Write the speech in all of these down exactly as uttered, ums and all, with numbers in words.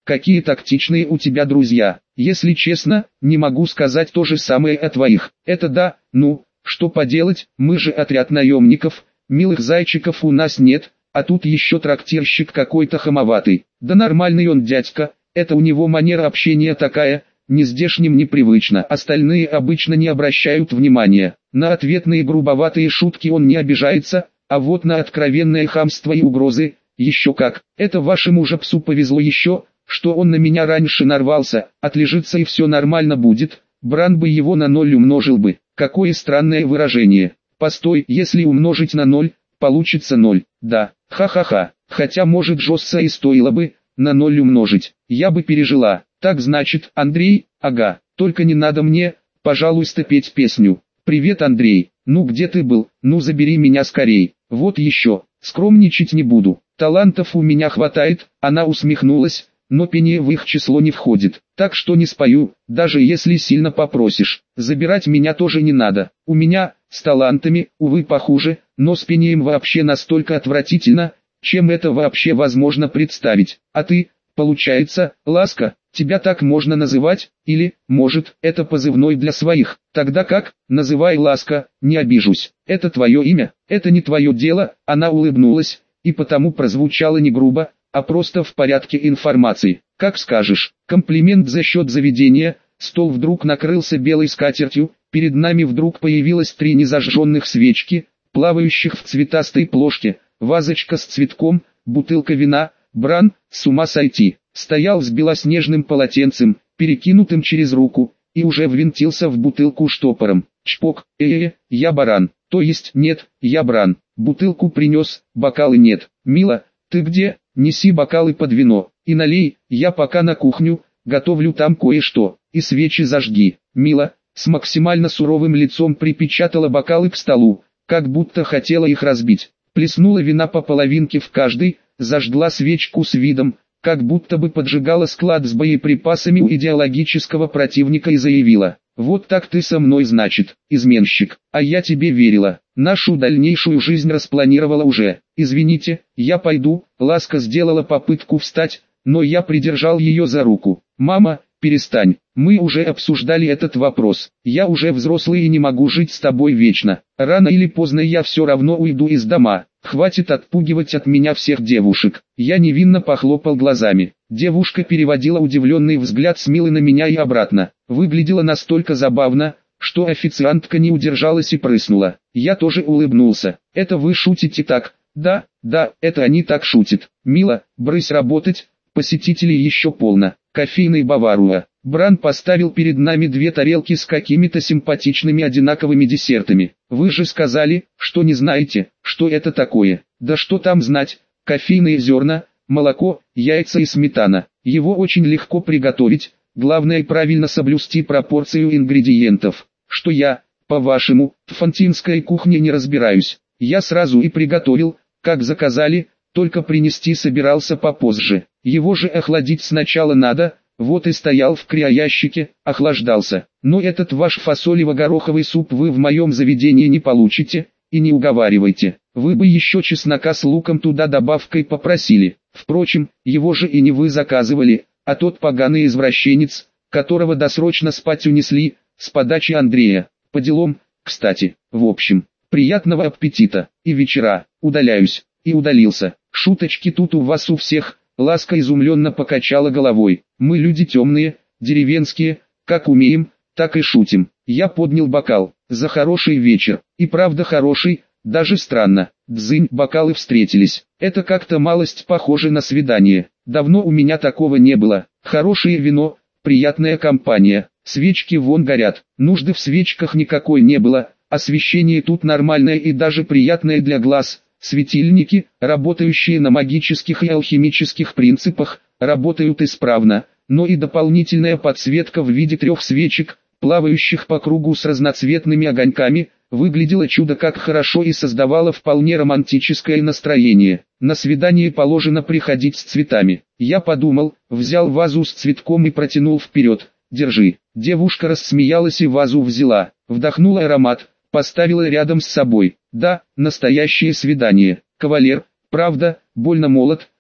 какие тактичные у тебя друзья. Если честно, не могу сказать то же самое о твоих. Это да, ну, что поделать, мы же отряд наемников, милых зайчиков у нас нет, а тут еще трактирщик какой-то хамоватый. Да нормальный он дядька, это у него манера общения такая, ни здешним непривычно. Остальные обычно не обращают внимания. На ответные грубоватые шутки он не обижается, а вот на откровенное хамство и угрозы, еще как. Это вашему же псу повезло еще, что он на меня раньше нарвался, отлежится и все нормально будет, Бран бы его на ноль умножил бы. Какое странное выражение. Постой, если умножить на ноль, получится ноль. Да, ха-ха-ха, хотя может жестко и стоило бы, на ноль умножить. Я бы пережила. Так значит, Андрей, ага, только не надо мне, пожалуйста, петь песню. Привет, Андрей, ну где ты был, ну забери меня скорей. Вот еще, скромничать не буду. Талантов у меня хватает, она усмехнулась, но пение в их число не входит. Так что не спою, даже если сильно попросишь. Забирать меня тоже не надо. У меня, с талантами, увы, похуже, но с пением вообще настолько отвратительно, чем это вообще возможно представить. А ты, получается, Ласка, тебя так можно называть, или, может, это позывной для своих. Тогда как, называй Ласка, не обижусь. Это твое имя, это не твое дело, она улыбнулась, и потому прозвучало не грубо, а просто в порядке информации. Как скажешь, комплимент за счет заведения. Стол вдруг накрылся белой скатертью, перед нами вдруг появилось три незажженных свечки, плавающих в цветастой плошке, вазочка с цветком, бутылка вина. Бран, с ума сойти, стоял с белоснежным полотенцем, перекинутым через руку, и уже ввинтился в бутылку штопором. Чпок, э-э, я баран, то есть нет, я Бран. Бутылку принес, бокалы нет. Мила, ты где? Неси бокалы под вино, и налей, я пока на кухню, готовлю там кое-что, и свечи зажги. Мила, с максимально суровым лицом припечатала бокалы к столу, как будто хотела их разбить. Плеснула вина по половинке в каждый, зажгла свечку с видом, как будто бы поджигала склад с боеприпасами у идеологического противника и заявила: «Вот так ты со мной, значит, изменщик, а я тебе верила, нашу дальнейшую жизнь распланировала уже. Извините, я пойду». Ласка сделала попытку встать, но я придержал ее за руку. «Мама, перестань, мы уже обсуждали этот вопрос, я уже взрослый и не могу жить с тобой вечно, рано или поздно я все равно уйду из дома, хватит отпугивать от меня всех девушек». Я невинно похлопал глазами. Девушка переводила удивленный взгляд с Милы на меня и обратно. Выглядела настолько забавно, что официантка не удержалась и прыснула. Я тоже улыбнулся. «Это вы шутите так?» «Да, да, это они так шутят. Мила, брысь работать, посетителей еще полно». Кофейный Баваруа. Бран поставил перед нами две тарелки с какими-то симпатичными одинаковыми десертами. «Вы же сказали, что не знаете, что это такое». «Да что там знать, кофейные зерна, молоко, яйца и сметана. Его очень легко приготовить, главное правильно соблюсти пропорцию ингредиентов. Что я, по-вашему, в фантинской кухне не разбираюсь. Я сразу и приготовил, как заказали, только принести собирался попозже. Его же охладить сначала надо». Вот и стоял в криоящике, охлаждался. Но этот ваш фасолево-гороховый суп вы в моем заведении не получите, и не уговаривайте. Вы бы еще чеснока с луком туда добавкой попросили. Впрочем, его же и не вы заказывали, а тот поганый извращенец, которого досрочно спать унесли, с подачи Андрея. По делам, кстати. В общем, приятного аппетита, и вечера. Удаляюсь. И удалился. Шуточки тут у вас у всех. Ласка изумленно покачала головой. «Мы люди темные, деревенские, как умеем, так и шутим». Я поднял бокал. «За хороший вечер». И правда хороший, даже странно. Дзынь, бокалы встретились. Это как-то малость похоже на свидание. Давно у меня такого не было. Хорошее вино, приятная компания. Свечки вон горят. Нужды в свечках никакой не было. Освещение тут нормальное и даже приятное для глаз. Светильники, работающие на магических и алхимических принципах, работают исправно, но и дополнительная подсветка в виде трех свечек, плавающих по кругу с разноцветными огоньками, выглядела чудо как хорошо и создавала вполне романтическое настроение. На свидание положено приходить с цветами. Я подумал, взял вазу с цветком и протянул вперед. «Держи». Девушка рассмеялась и вазу взяла, вдохнула аромат, поставила рядом с собой. «Да, настоящее свидание. Кавалер, правда, больно молод,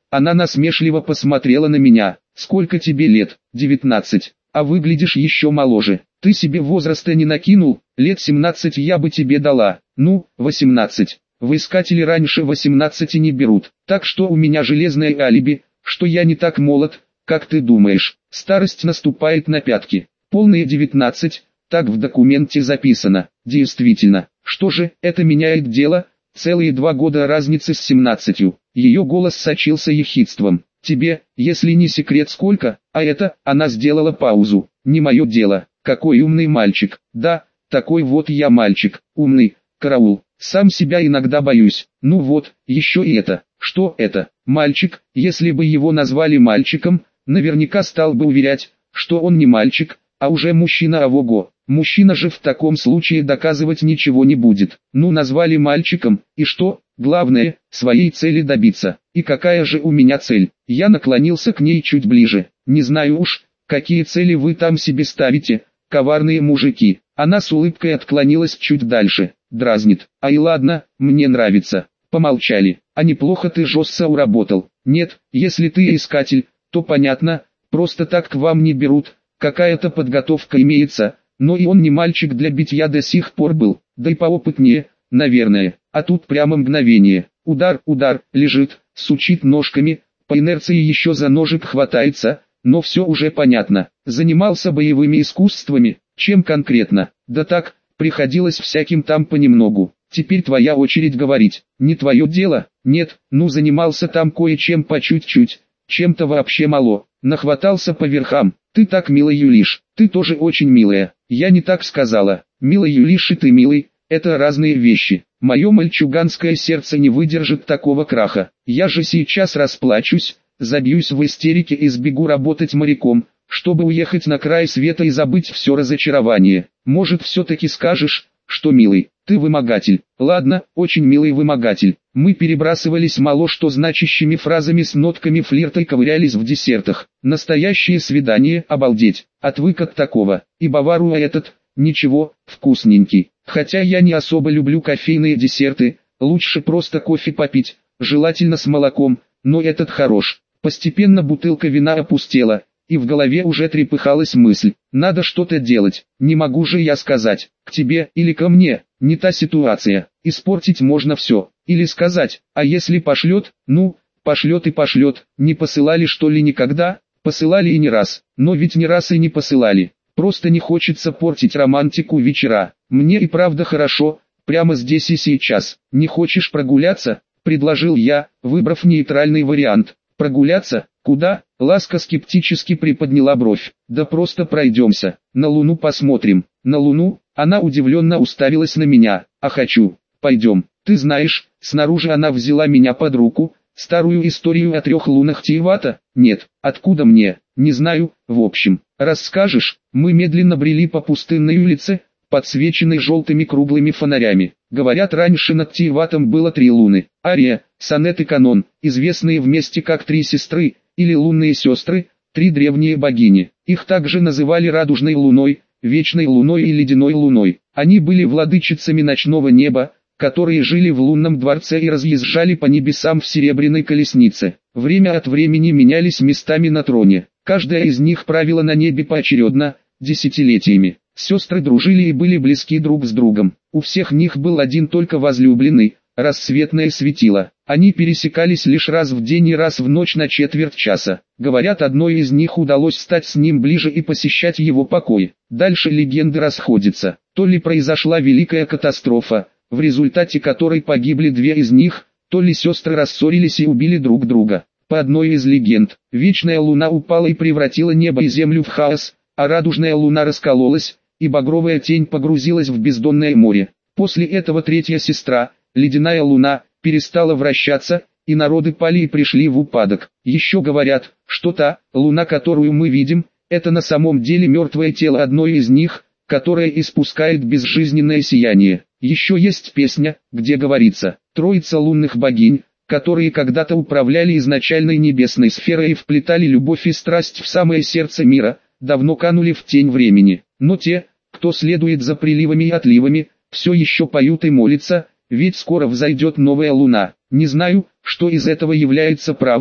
Она насмешливо посмотрела на меня. Сколько тебе лет? девятнадцать. А выглядишь еще моложе. Ты себе возраста не накинул? Лет семнадцать я бы тебе дала. Ну, восемнадцать. В искатели раньше восемнадцати не берут. Так что у меня железное алиби, что я не так молод, как ты думаешь. Старость наступает на пятки. Полные девятнадцать, так в документе записано. Действительно, что же, это меняет дело? Целые два года разницы с семнадцатью. Ее голос сочился ехидством. Тебе, если не секрет сколько, а это, она сделала паузу. Не мое дело. Какой умный мальчик. Да, такой вот я мальчик, умный, караул. Сам себя иногда боюсь. Ну вот, еще и это. Что это? Мальчик, если бы его назвали мальчиком, наверняка стал бы уверять, что он не мальчик, а уже мужчина авого. Мужчина же в таком случае доказывать ничего не будет. Ну назвали мальчиком, и что? Главное, своей цели добиться. И какая же у меня цель? Я наклонился к ней чуть ближе. Не знаю уж, какие цели вы там себе ставите, коварные мужики. Она с улыбкой отклонилась чуть дальше. Дразнит. Ай ладно, мне нравится. Помолчали. А неплохо ты жестко уработал. Нет, если ты искатель, то понятно, просто так к вам не берут. Какая-то подготовка имеется, но и он не мальчик для битья до сих пор был. Да и поопытнее, наверное. А тут прямо мгновение. Удар, удар, лежит, сучит ножками, по инерции еще за ножик хватается, но все уже понятно. Занимался боевыми искусствами, чем конкретно? Да так, приходилось всяким там понемногу. Теперь твоя очередь говорить. Не твое дело? Нет, ну занимался там кое-чем по чуть-чуть, чем-то вообще мало. Нахватался по верхам. Ты так мило юлишь, ты тоже очень милая. Я не так сказала. Мило юлишь и ты милый, это разные вещи. Мое мальчуганское сердце не выдержит такого краха. Я же сейчас расплачусь, забьюсь в истерике и сбегу работать моряком, чтобы уехать на край света и забыть все разочарование. Может, все-таки скажешь, что милый, ты вымогатель. Ладно, очень милый вымогатель. Мы перебрасывались мало что значащими фразами с нотками флирта и ковырялись в десертах. Настоящее свидание, обалдеть. Отвык от такого. И бавару этот, ничего, вкусненький. Хотя я не особо люблю кофейные десерты, лучше просто кофе попить, желательно с молоком, но этот хорош. Постепенно бутылка вина опустела, и в голове уже трепыхалась мысль. Надо что-то делать, не могу же я сказать, к тебе или ко мне, не та ситуация. Испортить можно все, или сказать, а если пошлет, ну, пошлет и пошлет. Не посылали что ли никогда? Посылали и не раз, но ведь не раз и не посылали. Просто не хочется портить романтику вечера. Мне и правда хорошо, прямо здесь и сейчас. Не хочешь прогуляться? Предложил я, выбрав нейтральный вариант. Прогуляться? Куда? Ласка скептически приподняла бровь. Да просто пройдемся. На Луну посмотрим. На Луну? Она удивленно уставилась на меня. А хочу. Пойдем. Ты знаешь, снаружи она взяла меня под руку. Старую историю о трех лунах Тиевата? Нет. Откуда мне? Не знаю. В общем, расскажешь? Мы медленно брели по пустынной улице, подсвеченной желтыми круглыми фонарями. Говорят, раньше над Тиеватом было три луны. Ария, Сонет и Канон, известные вместе как три сестры, или лунные сестры, три древние богини. Их также называли Радужной луной, Вечной луной и Ледяной луной. Они были владычицами ночного неба, которые жили в лунном дворце и разъезжали по небесам в серебряной колеснице. Время от времени менялись местами на троне. Каждая из них правила на небе поочередно, десятилетиями. Сестры дружили и были близки друг с другом. У всех них был один только возлюбленный, рассветное светило. Они пересекались лишь раз в день и раз в ночь на четверть часа. Говорят, одной из них удалось стать с ним ближе и посещать его покои. Дальше легенды расходятся. То ли произошла великая катастрофа, в результате которой погибли две из них, то ли сестры рассорились и убили друг друга. По одной из легенд, вечная луна упала и превратила небо и землю в хаос, а радужная луна раскололась, и багровая тень погрузилась в бездонное море. После этого третья сестра, ледяная луна, перестала вращаться, и народы пали и пришли в упадок. Еще говорят, что та луна, которую мы видим, это на самом деле мертвое тело одной из них, которое испускает безжизненное сияние. Еще есть песня, где говорится, троица лунных богинь, которые когда-то управляли изначальной небесной сферой и вплетали любовь и страсть в самое сердце мира, давно канули в тень времени. Но те, кто следует за приливами и отливами, все еще поют и молятся, ведь скоро взойдет новая луна. Не знаю, что из этого является правдой,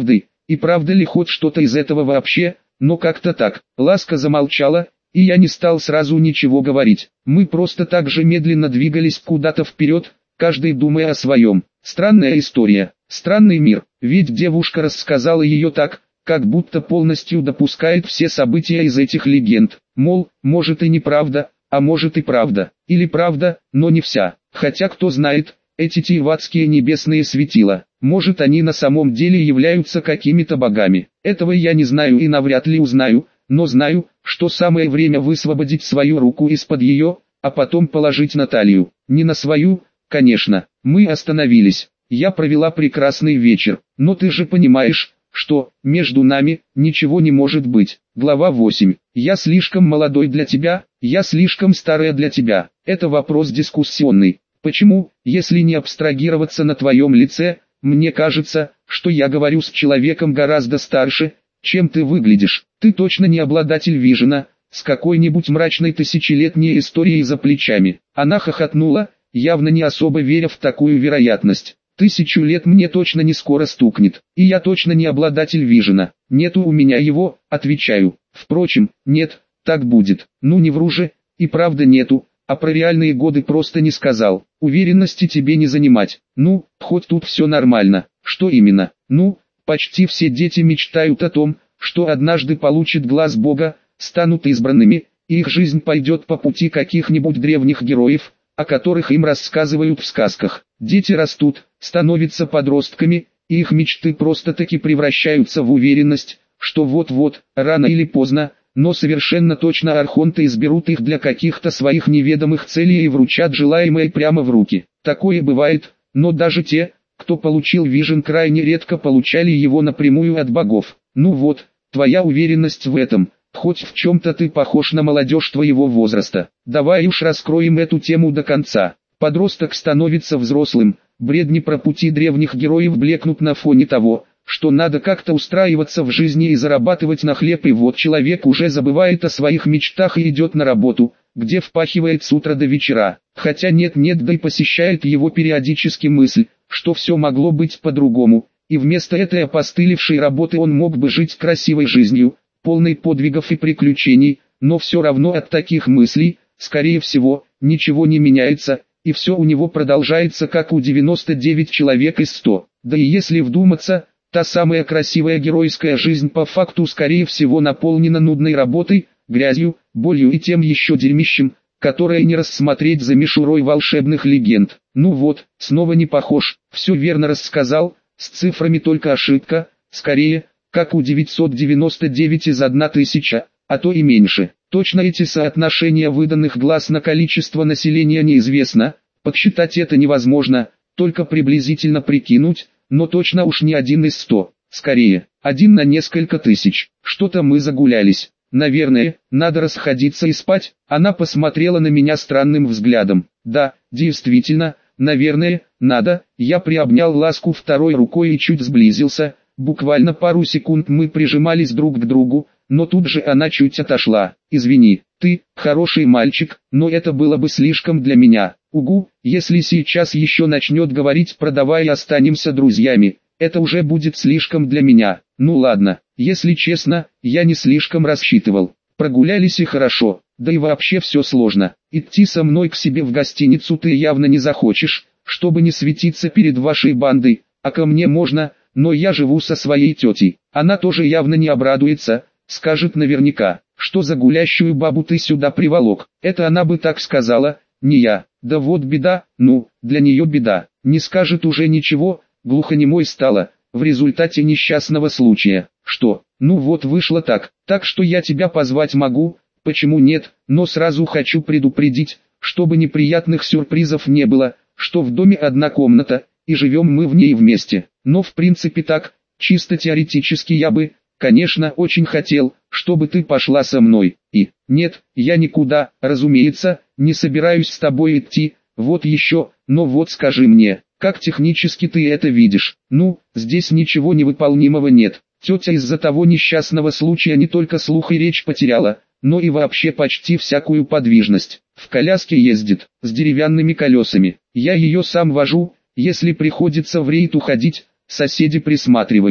и правда ли хоть что-то из этого вообще, но как-то так. Ласка замолчала, и я не стал сразу ничего говорить. Мы просто так же медленно двигались куда-то вперед, каждый думая о своем. Странная история, странный мир, ведь девушка рассказала ее так, как будто полностью допускает все события из этих легенд. Мол, может и неправда, а может и правда, или правда, но не вся. Хотя кто знает, эти тиеватские небесные светила, может они на самом деле являются какими-то богами. Этого я не знаю и навряд ли узнаю, но знаю, что самое время высвободить свою руку из-под ее, а потом положить на талию. Не на свою, конечно. Мы остановились. Я провела прекрасный вечер, но ты же понимаешь, что между нами ничего не может быть. Глава восемь. Я слишком молодой для тебя, я слишком старая для тебя. Это вопрос дискуссионный. Почему, если не абстрагироваться на твоем лице, мне кажется, что я говорю с человеком гораздо старше, чем ты выглядишь. Ты точно не обладатель вижена, с какой-нибудь мрачной тысячелетней историей за плечами. Она хохотнула, явно не особо веря в такую вероятность. Тысячу лет мне точно не скоро стукнет, и я точно не обладатель вижена. Нету у меня его, отвечаю. Впрочем, нет, так будет. Ну не вру же, и правда нету, а про реальные годы просто не сказал. Уверенности тебе не занимать. Ну, хоть тут все нормально. Что именно? Ну, почти все дети мечтают о том, что однажды получат глаз Бога, станут избранными, и их жизнь пойдет по пути каких-нибудь древних героев, о которых им рассказывают в сказках. Дети растут, становятся подростками, и их мечты просто-таки превращаются в уверенность, что вот-вот, рано или поздно, но совершенно точно архонты изберут их для каких-то своих неведомых целей и вручат желаемое прямо в руки. Такое бывает, но даже те, кто получил вижен, крайне редко получали его напрямую от богов. Ну вот, твоя уверенность в этом. Хоть в чем-то ты похож на молодежь твоего возраста. Давай уж раскроем эту тему до конца. Подросток становится взрослым, бредни про пути древних героев блекнут на фоне того, что надо как-то устраиваться в жизни и зарабатывать на хлеб, и вот человек уже забывает о своих мечтах и идет на работу, где впахивает с утра до вечера. Хотя нет-нет, да и посещает его периодически мысль, что все могло быть по-другому, и вместо этой опостылевшей работы он мог бы жить красивой жизнью, полный подвигов и приключений, но все равно от таких мыслей, скорее всего, ничего не меняется, и все у него продолжается как у девяноста девяти человек из ста. Да и если вдуматься, та самая красивая геройская жизнь по факту скорее всего наполнена нудной работой, грязью, болью и тем еще дерьмищем, которое не рассмотреть за мишурой волшебных легенд. Ну вот, снова не похож, все верно рассказал, с цифрами только ошибка, скорее, как у девятисот девяноста девяти из одной тысячи, а то и меньше. Точно эти соотношения выданных глаз на количество населения неизвестно, подсчитать это невозможно, только приблизительно прикинуть, но точно уж не один из ста, скорее, один на несколько тысяч. Что-то мы загулялись. Наверное, надо расходиться и спать. Она посмотрела на меня странным взглядом. Да, действительно, наверное, надо. Я приобнял Ласку второй рукой и чуть сблизился. Буквально пару секунд мы прижимались друг к другу, но тут же она чуть отошла. «Извини, ты, хороший мальчик, но это было бы слишком для меня. Угу, если сейчас еще начнет говорить про «давай останемся друзьями», это уже будет слишком для меня. Ну ладно, если честно, я не слишком рассчитывал. Прогулялись и хорошо, да и вообще все сложно. Идти со мной к себе в гостиницу ты явно не захочешь, чтобы не светиться перед вашей бандой, а ко мне можно, но я живу со своей тетей. Она тоже явно не обрадуется, скажет наверняка, что за гулящую бабу ты сюда приволок. Это она бы так сказала, не я. Да вот беда, ну, для нее беда. Не скажет уже ничего, глухонемой стала, в результате несчастного случая. Что? Ну вот вышло так, так что я тебя позвать могу, почему нет, но сразу хочу предупредить, чтобы неприятных сюрпризов не было, что в доме одна комната, и живем мы в ней вместе. Но в принципе так, чисто теоретически я бы, конечно, очень хотел, чтобы ты пошла со мной. И, нет, я никуда, разумеется, не собираюсь с тобой идти, вот еще, но вот скажи мне, как технически ты это видишь? Ну, здесь ничего невыполнимого нет. Тетя из-за того несчастного случая не только слух и речь потеряла, но и вообще почти всякую подвижность. В коляске ездит, с деревянными колесами. Я ее сам вожу, если приходится в рейд уходить, соседи присматривают.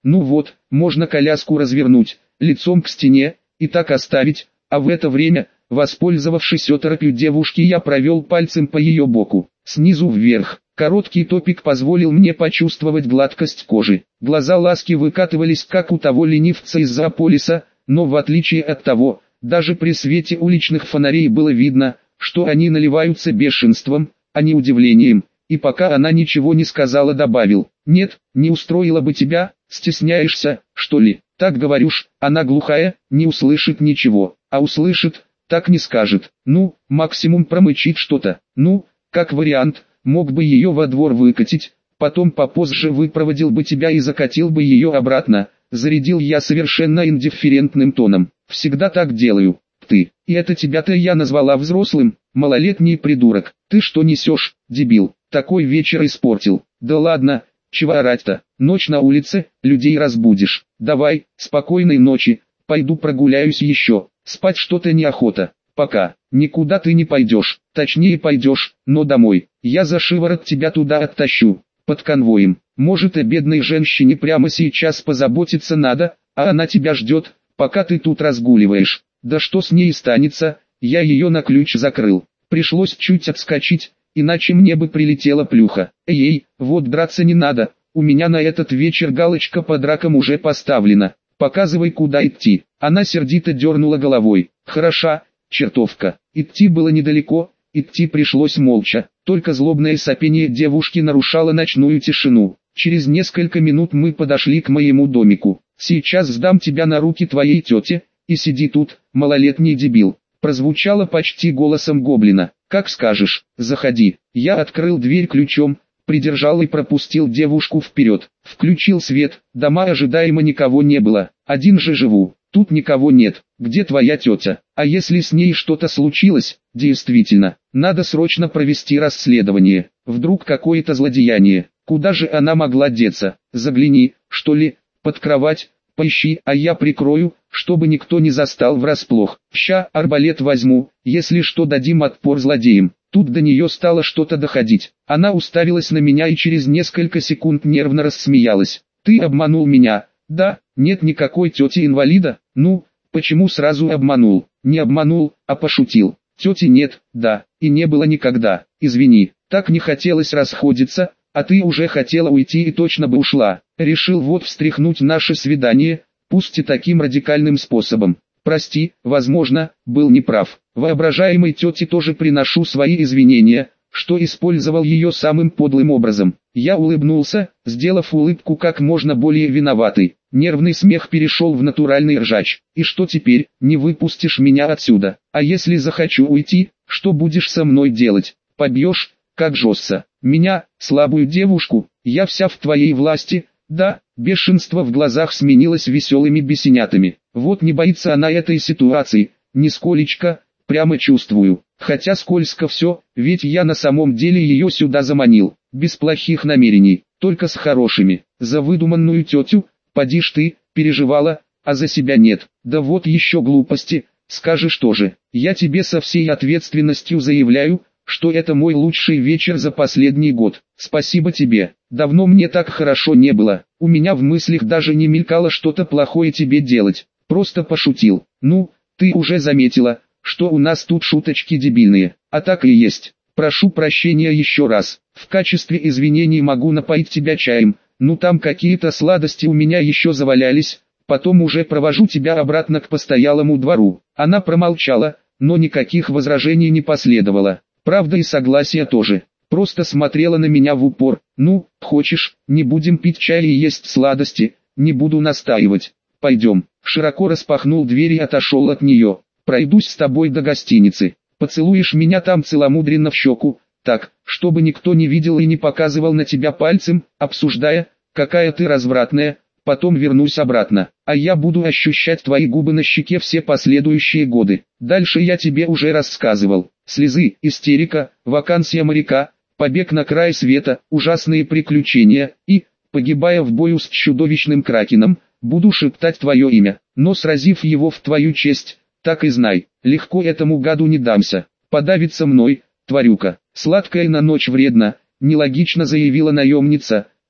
Ну вот, можно коляску развернуть, лицом к стене, и так оставить, а в это время, воспользовавшись оторопью девушки, я провел пальцем по ее боку, снизу вверх. Короткий топик позволил мне почувствовать гладкость кожи. Глаза Ласки выкатывались, как у того ленивца из Зоополиса, но в отличие от того, даже при свете уличных фонарей было видно, что они наливаются бешенством, а не удивлением, и пока она ничего не сказала, добавил: «Нет, не устроила бы тебя, стесняешься, что ли?» «Так говоришь, она глухая, не услышит ничего, а услышит, так не скажет, ну, максимум промычит что-то, ну, как вариант». Мог бы ее во двор выкатить, потом попозже выпроводил бы тебя и закатил бы ее обратно, зарядил я совершенно индифферентным тоном. Всегда так делаю. Ты, и это тебя-то я назвала взрослым, малолетний придурок. Ты что несешь, дебил, такой вечер испортил. Да ладно, чего орать-то, ночь на улице, людей разбудишь. Давай, спокойной ночи, пойду прогуляюсь еще, спать что-то неохота. Пока, никуда ты не пойдешь, точнее пойдешь, но домой. Я за шиворот тебя туда оттащу, под конвоем. Может, о бедной женщине прямо сейчас позаботиться надо, а она тебя ждет, пока ты тут разгуливаешь. Да что с ней станется, я ее на ключ закрыл. Пришлось чуть отскочить, иначе мне бы прилетела плюха. Эй, вот драться не надо, у меня на этот вечер галочка по дракам уже поставлена. Показывай, куда идти. Она сердито дернула головой. Хороша. Чертовка. Идти было недалеко, идти пришлось молча, только злобное сопение девушки нарушало ночную тишину. Через несколько минут мы подошли к моему домику. «Сейчас сдам тебя на руки твоей тете, и сиди тут, малолетний дебил», прозвучало почти голосом гоблина. «Как скажешь, заходи». Я открыл дверь ключом, придержал и пропустил девушку вперед. Включил свет, дома ожидаемо никого не было, один же живу. Тут никого нет. Где твоя тетя? А если с ней что-то случилось? Действительно, надо срочно провести расследование. Вдруг какое-то злодеяние. Куда же она могла деться? Загляни, что ли, под кровать, поищи, а я прикрою, чтобы никто не застал врасплох. Ща арбалет возьму, если что, дадим отпор злодеям. Тут до нее стало что-то доходить. Она уставилась на меня и через несколько секунд нервно рассмеялась. Ты обманул меня. Да, нет никакой тети-инвалида. Ну, почему сразу обманул? Не обманул, а пошутил. Тети нет, да, и не было никогда. Извини, так не хотелось расходиться, а ты уже хотела уйти и точно бы ушла. Решил вот встряхнуть наше свидание, пусть и таким радикальным способом. Прости, возможно, был неправ. Воображаемой тете тоже приношу свои извинения, что использовал ее самым подлым образом. Я улыбнулся, сделав улыбку как можно более виноватой. Нервный смех перешел в натуральный ржач. И что теперь, не выпустишь меня отсюда? А если захочу уйти, что будешь со мной делать? Побьешь, как жестко. Меня, слабую девушку, я вся в твоей власти. Да, бешенство в глазах сменилось веселыми бесенятами. Вот не боится она этой ситуации, нисколечко, прямо чувствую. Хотя скользко все, ведь я на самом деле ее сюда заманил. Без плохих намерений, только с хорошими. За выдуманную тетю, поди ж ты, переживала, а за себя нет. Да вот еще глупости, скажешь тоже. Я тебе со всей ответственностью заявляю, что это мой лучший вечер за последний год. Спасибо тебе. Давно мне так хорошо не было. У меня в мыслях даже не мелькало что-то плохое тебе делать. Просто пошутил. Ну, ты уже заметила, что у нас тут шуточки дебильные. А так и есть. Прошу прощения еще раз. В качестве извинений могу напоить тебя чаем. Ну там какие-то сладости у меня еще завалялись. Потом уже провожу тебя обратно к постоялому двору. Она промолчала, но никаких возражений не последовало. Правда и согласия тоже. Просто смотрела на меня в упор. Ну, хочешь, не будем пить чай и есть сладости, не буду настаивать. Пойдем. Широко распахнул дверь и отошел от нее. Пройдусь с тобой до гостиницы. Поцелуешь меня там целомудренно в щеку, так, чтобы никто не видел и не показывал на тебя пальцем, обсуждая, какая ты развратная. Потом вернусь обратно, а я буду ощущать твои губы на щеке все последующие годы. Дальше я тебе уже рассказывал. Слезы, истерика, вакансия моряка, побег на край света, ужасные приключения и, погибая в бою с чудовищным кракеном, буду шептать твое имя, но сразив его в твою честь, так и знай, легко этому гаду не дамся. Подавится мной, тварюка. Сладкая на ночь вредно, нелогично заявила наемница,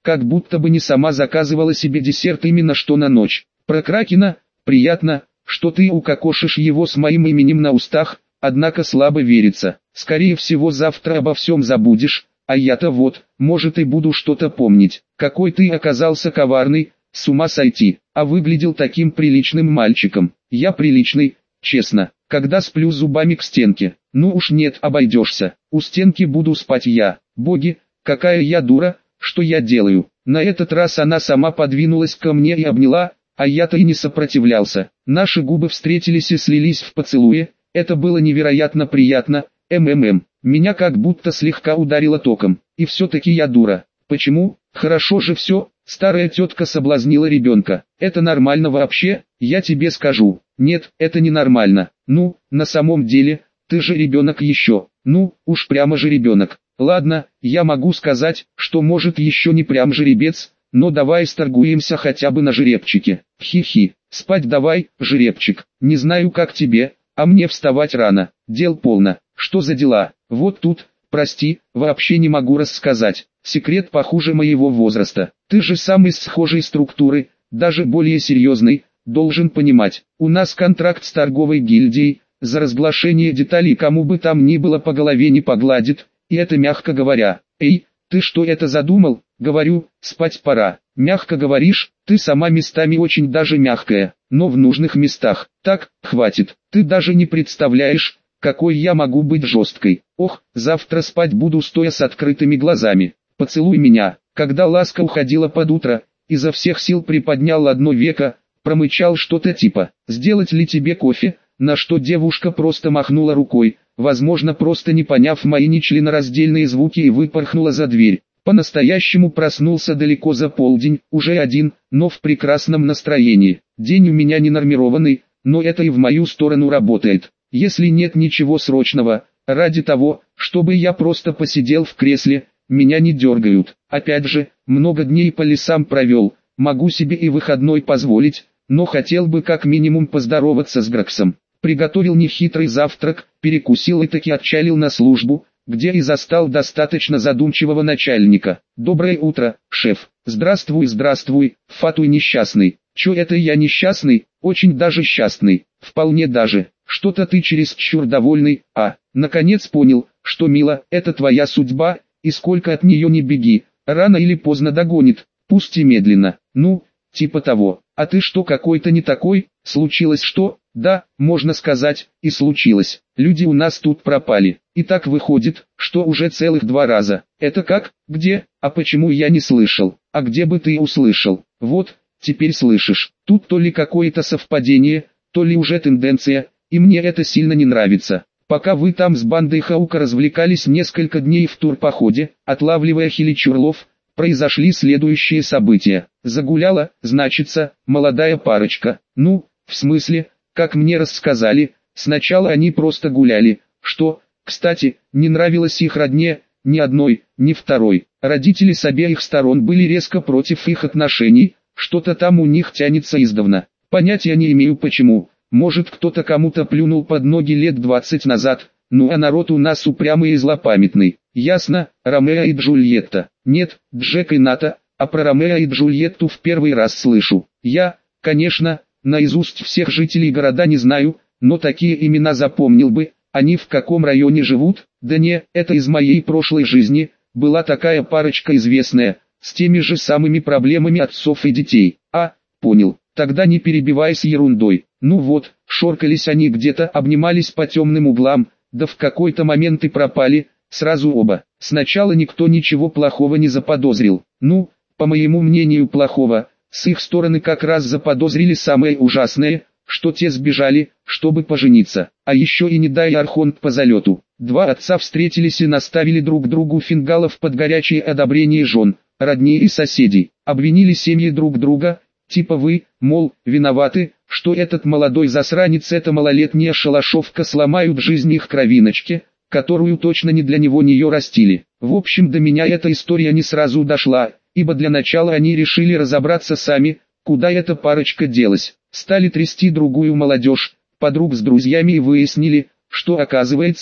как будто бы не сама заказывала себе десерт именно что на ночь. Про Кракена, приятно, что ты укокошишь его с моим именем на устах, однако слабо верится. Скорее всего завтра обо всем забудешь, а я-то вот, может и буду что-то помнить. Какой ты оказался коварный, с ума сойти, а выглядел таким приличным мальчиком. Я приличный, честно, когда сплю зубами к стенке. Ну уж нет, обойдешься. У стенки буду спать я. Боги, какая я дура, что я делаю? На этот раз она сама подвинулась ко мне и обняла, а я-то и не сопротивлялся. Наши губы встретились и слились в поцелуе. Это было невероятно приятно. МММ. Меня как будто слегка ударило током. И все-таки я дура. Почему? Хорошо же все. Старая тетка соблазнила ребенка. Это нормально вообще? Я тебе скажу. Нет, это не нормально. Ну, на самом деле, ты же ребенок еще. Ну, уж прямо же ребенок. Ладно, я могу сказать, что может еще не прям жеребец, но давай сторгуемся хотя бы на жеребчике. Хи-хи. Спать давай, жеребчик. Не знаю как тебе, а мне вставать рано. Дел полно. Что за дела? Вот тут, прости, вообще не могу рассказать. Секрет похуже моего возраста. Ты же сам из схожей структуры, даже более серьезный, должен понимать. У нас контракт с торговой гильдией, за разглашение деталей кому бы там ни было по голове не погладит, и это мягко говоря. Эй, ты что это задумал? Говорю, спать пора. Мягко говоришь, ты сама местами очень даже мягкая, но в нужных местах. Так, хватит, ты даже не представляешь, какой я могу быть жесткой. Ох, завтра спать буду стоя с открытыми глазами. Поцелуй меня. Когда ласка уходила под утро, изо всех сил приподнял одно веко, промычал что-то типа «Сделать ли тебе кофе?», на что девушка просто махнула рукой, возможно просто не поняв мои нечленораздельные звуки, и выпорхнула за дверь. По-настоящему проснулся далеко за полдень, уже один, но в прекрасном настроении. День у меня ненормированный, но это и в мою сторону работает. Если нет ничего срочного, ради того, чтобы я просто посидел в кресле, меня не дергают. Опять же, много дней по лесам провел, могу себе и выходной позволить, но хотел бы как минимум поздороваться с Граксом. Приготовил нехитрый завтрак, перекусил и таки отчалил на службу, где и застал достаточно задумчивого начальника. «Доброе утро, шеф». «Здравствуй, здравствуй, Фатуй несчастный». «Чё это я несчастный? Очень даже счастный, вполне даже. Что-то ты чересчур довольный, а, наконец понял, что мило, это твоя судьба, и сколько от нее не беги, рано или поздно догонит, пусть и медленно, ну, типа того. А ты что какой-то не такой, случилось что?» «Да, можно сказать, и случилось. Люди у нас тут пропали. И так выходит, что уже целых два раза. Это как? Где? А почему я не слышал? А где бы ты услышал? Вот, теперь слышишь. Тут то ли какое-то совпадение, то ли уже тенденция, и мне это сильно не нравится. Пока вы там с бандой Хаука развлекались несколько дней в турпоходе, отлавливая хиличурлов, произошли следующие события. Загуляла, значится, молодая парочка. Ну, в смысле, как мне рассказали, сначала они просто гуляли, что, кстати, не нравилось их родне, ни одной, ни второй. Родители с обеих сторон были резко против их отношений, что-то там у них тянется издавна. Понятия не имею почему, может кто-то кому-то плюнул под ноги лет двадцать назад, ну а народ у нас упрямый и злопамятный. Ясно, Ромео и Джульетта. Нет, Джек и Ната, а про Ромео и Джульетту в первый раз слышу. Я, конечно, наизусть всех жителей города не знаю, но такие имена запомнил бы. Они в каком районе живут? Да не, это из моей прошлой жизни. Была такая парочка известная, с теми же самыми проблемами отцов и детей. А, понял, тогда не перебивайся ерундой. Ну вот, шоркались они где-то, обнимались по темным углам, да в какой-то момент и пропали, сразу оба. Сначала никто ничего плохого не заподозрил. Ну, по моему мнению плохого. С их стороны как раз заподозрили самое ужасное, что те сбежали, чтобы пожениться. А еще и не дай архонт по залету. Два отца встретились и наставили друг другу фингалов под горячее одобрение жен, родней и соседей. Обвинили семьи друг друга, типа вы, мол, виноваты, что этот молодой засранец, эта малолетняя шалашовка сломают жизнь их кровиночки, которую точно не для него нее растили. В общем, до меня эта история не сразу дошла, ибо для начала они решили разобраться сами, куда эта парочка делась. Стали трясти другую молодежь, подруг с друзьями, и выяснили, что оказывается,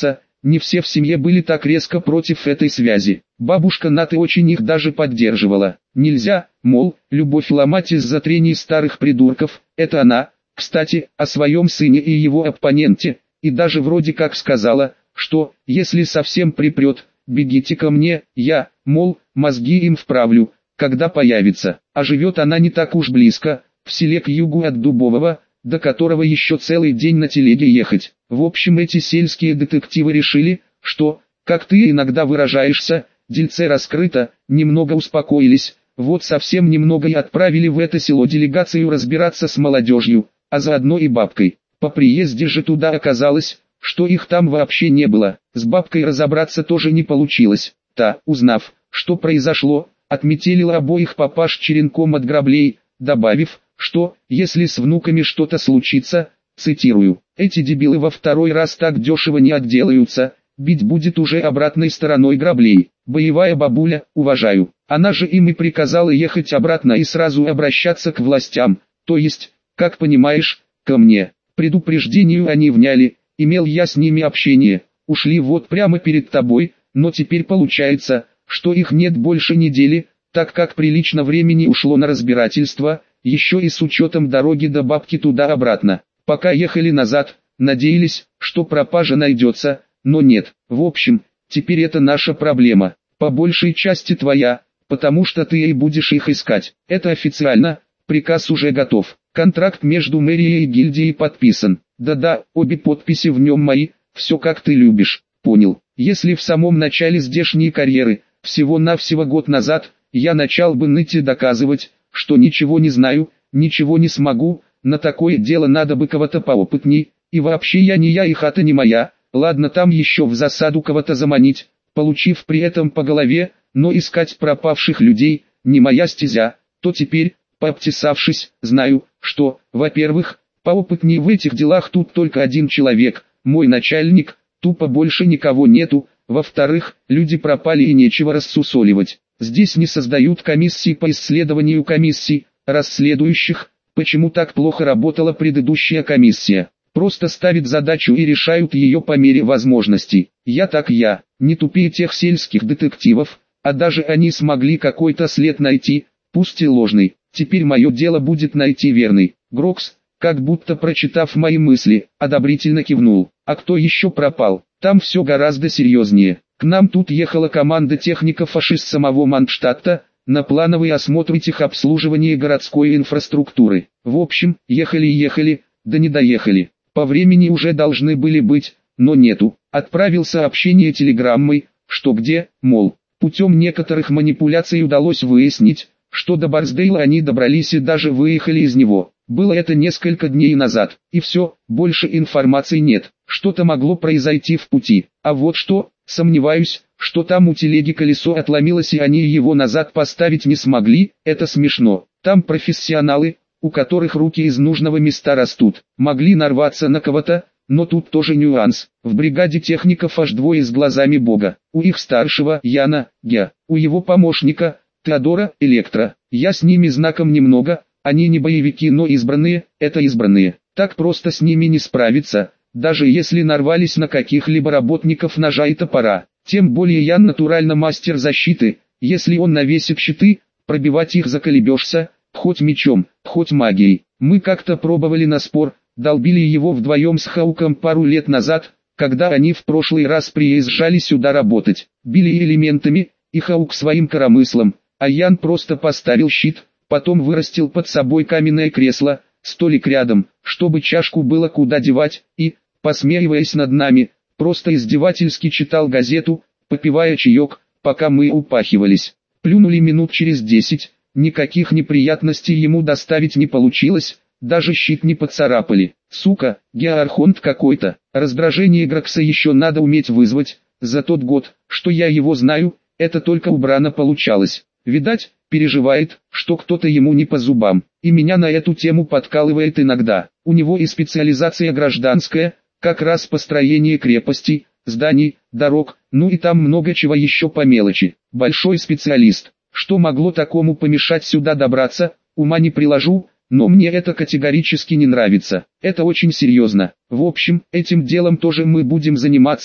не все в семье были так резко против этой связи. Бабушка Наты очень их даже поддерживала. Нельзя, мол, любовь ломать из-за трений старых придурков, это она, кстати, о своем сыне и его оппоненте, и даже вроде как сказала, что, если совсем припрет, бегите ко мне, я, мол, мозги им вправлю, когда появится. А живет она не так уж близко, в селе к югу от Дубового, до которого еще целый день на телеге ехать. В общем, эти сельские детективы решили, что, как ты иногда выражаешься, дельце раскрыто, немного успокоились, вот совсем немного и отправили в это село делегацию разбираться с молодежью, а заодно и бабкой. По приезде же туда оказалось, что их там вообще не было, с бабкой разобраться тоже не получилось. Та, узнав, что произошло, отметелила обоих папаш черенком от граблей, добавив, что, если с внуками что-то случится, цитирую, «эти дебилы во второй раз так дешево не отделаются, бить будет уже обратной стороной граблей». Боевая бабуля, уважаю. Она же им и приказала ехать обратно и сразу обращаться к властям, то есть, как понимаешь, ко мне. Предупреждению они вняли, имел я с ними общение, ушли вот прямо перед тобой, но теперь получается, что их нет больше недели, так как прилично времени ушло на разбирательство, еще и с учетом дороги до бабки туда-обратно. Пока ехали назад, надеялись, что пропажа найдется, но нет. В общем, теперь это наша проблема, по большей части твоя, потому что ты и будешь их искать. Это официально, приказ уже готов. Контракт между мэрией и гильдией подписан. Да-да, обе подписи в нем мои, все как ты любишь, понял. Если в самом начале здешней карьеры, всего-навсего год назад, я начал бы ныть и доказывать, что ничего не знаю, ничего не смогу, на такое дело надо бы кого-то поопытней, и вообще я не я и хата не моя, ладно там еще в засаду кого-то заманить, получив при этом по голове, но искать пропавших людей, не моя стезя, то теперь, пообтесавшись, знаю, что, во-первых, поопытнее в этих делах тут только один человек, мой начальник, тупо больше никого нету, во-вторых, люди пропали и нечего рассусоливать. Здесь не создают комиссии по исследованию комиссий, расследующих, почему так плохо работала предыдущая комиссия. Просто ставят задачу и решают ее по мере возможностей. Я так я, не тупее тех сельских детективов, а даже они смогли какой-то след найти, пусть и ложный. Теперь мое дело будет найти верный. Грокс, как будто прочитав мои мысли, одобрительно кивнул. А кто еще пропал? Там все гораздо серьезнее. К нам тут ехала команда техников аж из самого Мандштадта, на плановый осмотр техобслуживания городской инфраструктуры. В общем, ехали и ехали, да не доехали. По времени уже должны были быть, но нету. Отправил сообщение телеграммой, что где, мол, путем некоторых манипуляций удалось выяснить, что до Барсдейла они добрались и даже выехали из него. Было это несколько дней назад, и все, больше информации нет. Что-то могло произойти в пути. А вот что, сомневаюсь, что там у телеги колесо отломилось и они его назад поставить не смогли, это смешно. Там профессионалы, у которых руки из нужного места растут, могли нарваться на кого-то, но тут тоже нюанс. В бригаде техников аж двое с глазами бога. У их старшего, Яна, Гя, у его помощника, Теодора, Электро. Я с ними знаком немного, они не боевики, но избранные, это избранные. Так просто с ними не справиться, даже если нарвались на каких-либо работников ножа и топора. Тем более Ян натурально мастер защиты, если он навесит щиты, пробивать их заколебешься, хоть мечом, хоть магией. Мы как-то пробовали на спор, долбили его вдвоем с Хауком пару лет назад, когда они в прошлый раз приезжали сюда работать. Били элементами, и Хаук своим коромыслом, а Ян просто поставил щит, потом вырастил под собой каменное кресло, столик рядом, чтобы чашку было куда девать, и, посмеиваясь над нами, просто издевательски читал газету, попивая чаек, пока мы упахивались. Плюнули минут через десять, никаких неприятностей ему доставить не получилось, даже щит не поцарапали. Сука, геоархонт какой-то. Раздражение Грокса еще надо уметь вызвать, за тот год, что я его знаю, это только у Брана получалось. Видать, переживает, что кто-то ему не по зубам, и меня на эту тему подкалывает иногда. У него и специализация гражданская, как раз построение крепостей, зданий, дорог, ну и там много чего еще по мелочи. Большой специалист. Что могло такому помешать сюда добраться, ума не приложу, но мне это категорически не нравится. Это очень серьезно. В общем, этим делом тоже мы будем заниматься,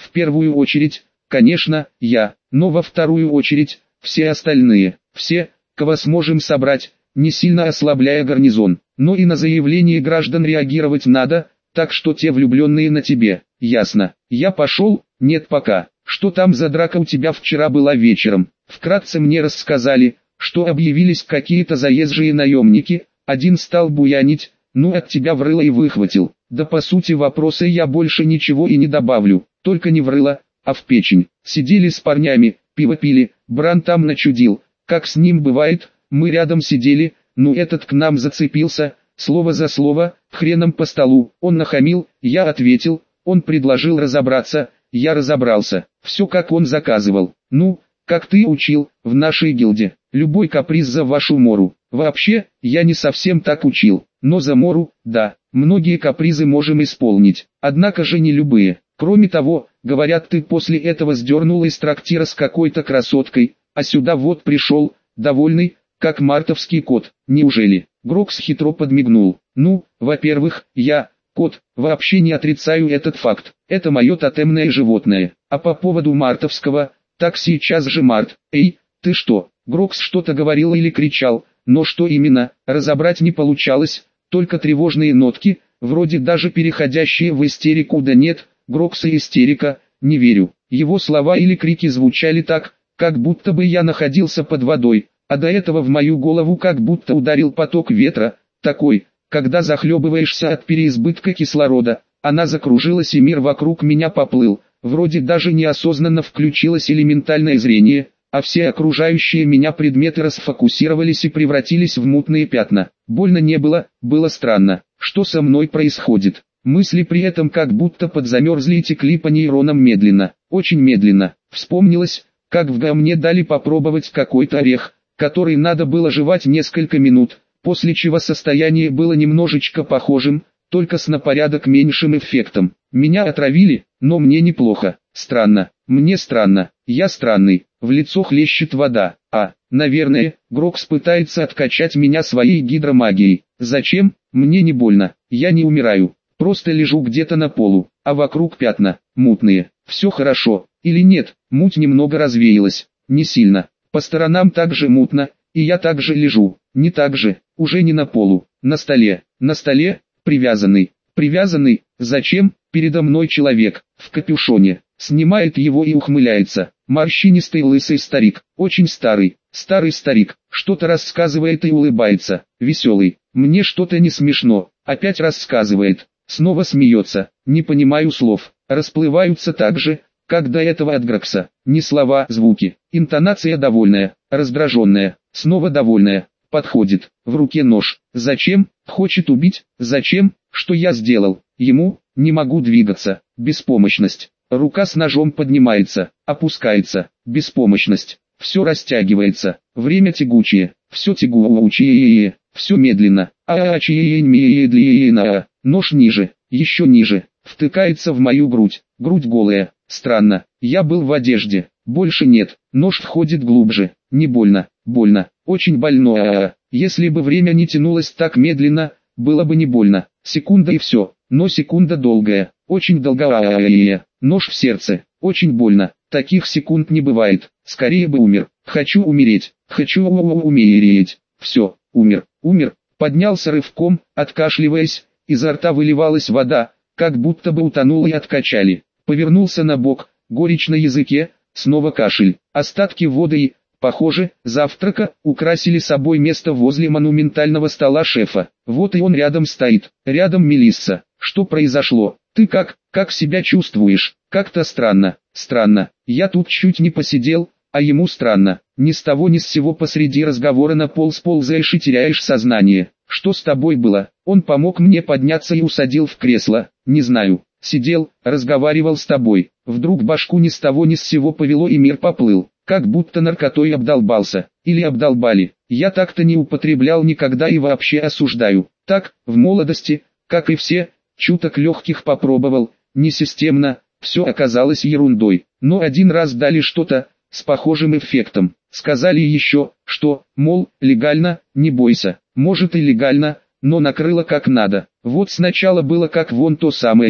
В первую очередь, конечно, я, но во вторую очередь, все остальные, все, кого сможем собрать, не сильно ослабляя гарнизон. Но и на заявление граждан реагировать надо, так что те влюбленные на тебе, ясно. Я пошел, нет пока. Что там за драка у тебя вчера была вечером? Вкратце мне рассказали, что объявились какие-то заезжие наемники, один стал буянить, ну от тебя в рыло и выхватил. Да по сути вопроса я больше ничего и не добавлю, только не в рыло, а в печень. Сидели с парнями, пиво пили, Бран там начудил, как с ним бывает, мы рядом сидели, ну этот к нам зацепился, слово за слово, хреном по столу, он нахамил, я ответил, он предложил разобраться, я разобрался, все как он заказывал, ну, как ты учил, в нашей гильдии, любой каприз за вашу мору. Вообще, я не совсем так учил, но за мору, да, многие капризы можем исполнить, однако же не любые. Кроме того, говорят, ты после этого сдернул из трактира с какой-то красоткой, а сюда вот пришел, довольный, как мартовский кот. Неужели? Грокс хитро подмигнул. Ну, во-первых, я, кот, вообще не отрицаю этот факт, это мое тотемное животное, а по поводу мартовского, так сейчас же март, эй, ты что? Грокс что-то говорил или кричал, но что именно, разобрать не получалось, только тревожные нотки, вроде даже переходящие в истерику, да нет, Грокса истерика, не верю. Его слова или крики звучали так, как будто бы я находился под водой, а до этого в мою голову как будто ударил поток ветра, такой, когда захлебываешься от переизбытка кислорода. Она закружилась и мир вокруг меня поплыл, вроде даже неосознанно включилось элементальное зрение, а все окружающие меня предметы расфокусировались и превратились в мутные пятна. Больно не было, было странно, что со мной происходит. Мысли при этом как будто подзамерзли и текли по нейронам медленно, очень медленно. Вспомнилось, как в ГА мне дали попробовать какой-то орех, который надо было жевать несколько минут, после чего состояние было немножечко похожим, только с на порядок меньшим эффектом. Меня отравили, но мне неплохо. Странно, мне странно, я странный, в лицо хлещет вода. А, наверное, Грокс пытается откачать меня своей гидромагией. Зачем? Мне не больно, я не умираю. Просто лежу где-то на полу, а вокруг пятна, мутные. Все хорошо, или нет, муть немного развеялась, не сильно. По сторонам также мутно, и я также лежу, не так же, уже не на полу, на столе, на столе, привязанный. Привязанный, зачем? Передо мной человек, в капюшоне, снимает его и ухмыляется. Морщинистый лысый старик, очень старый, старый старик, что-то рассказывает и улыбается, веселый. Мне что-то не смешно, опять рассказывает. Снова смеется, не понимаю слов, расплываются так же, как до этого от Грокса. Не слова, звуки, интонация довольная, раздраженная, снова довольная, подходит, в руке нож. Зачем? Хочет убить? Зачем? Что я сделал? Ему? Не могу двигаться, беспомощность. Рука с ножом поднимается, опускается, беспомощность. Все растягивается, время тягучее, все тягучее, все медленно, а медленно. Нож ниже, еще ниже, втыкается в мою грудь, грудь голая, странно, я был в одежде, больше нет, нож входит глубже, не больно, больно, очень больно, если бы время не тянулось так медленно, было бы не больно, секунда и все, но секунда долгая, очень долгая, нож в сердце, очень больно, таких секунд не бывает, скорее бы умер, хочу умереть, хочу умереть, все, умер, умер, поднялся рывком, откашливаясь, изо рта выливалась вода, как будто бы утонул и откачали. Повернулся на бок, горечь на языке, снова кашель. Остатки воды и, похоже, завтрака, украсили собой место возле монументального стола шефа. Вот и он рядом стоит, рядом Мелисса. Что произошло? Ты как, как себя чувствуешь? Как-то странно, странно. Я тут чуть не посидел, а ему странно. Ни с того ни с сего посреди разговора на пол сползаешь и теряешь сознание. Что с тобой было? Он помог мне подняться и усадил в кресло. Не знаю. Сидел, разговаривал с тобой. Вдруг башку ни с того ни с сего повело и мир поплыл. Как будто наркотой обдолбался. Или обдолбали. Я так-то не употреблял никогда и вообще осуждаю. Так, в молодости, как и все, чуток легких попробовал. Несистемно, все оказалось ерундой. Но один раз дали что-то с похожим эффектом. Сказали еще, что, мол, легально, не бойся. Может и легально, но накрыло как надо. Вот сначала было как вон то самое,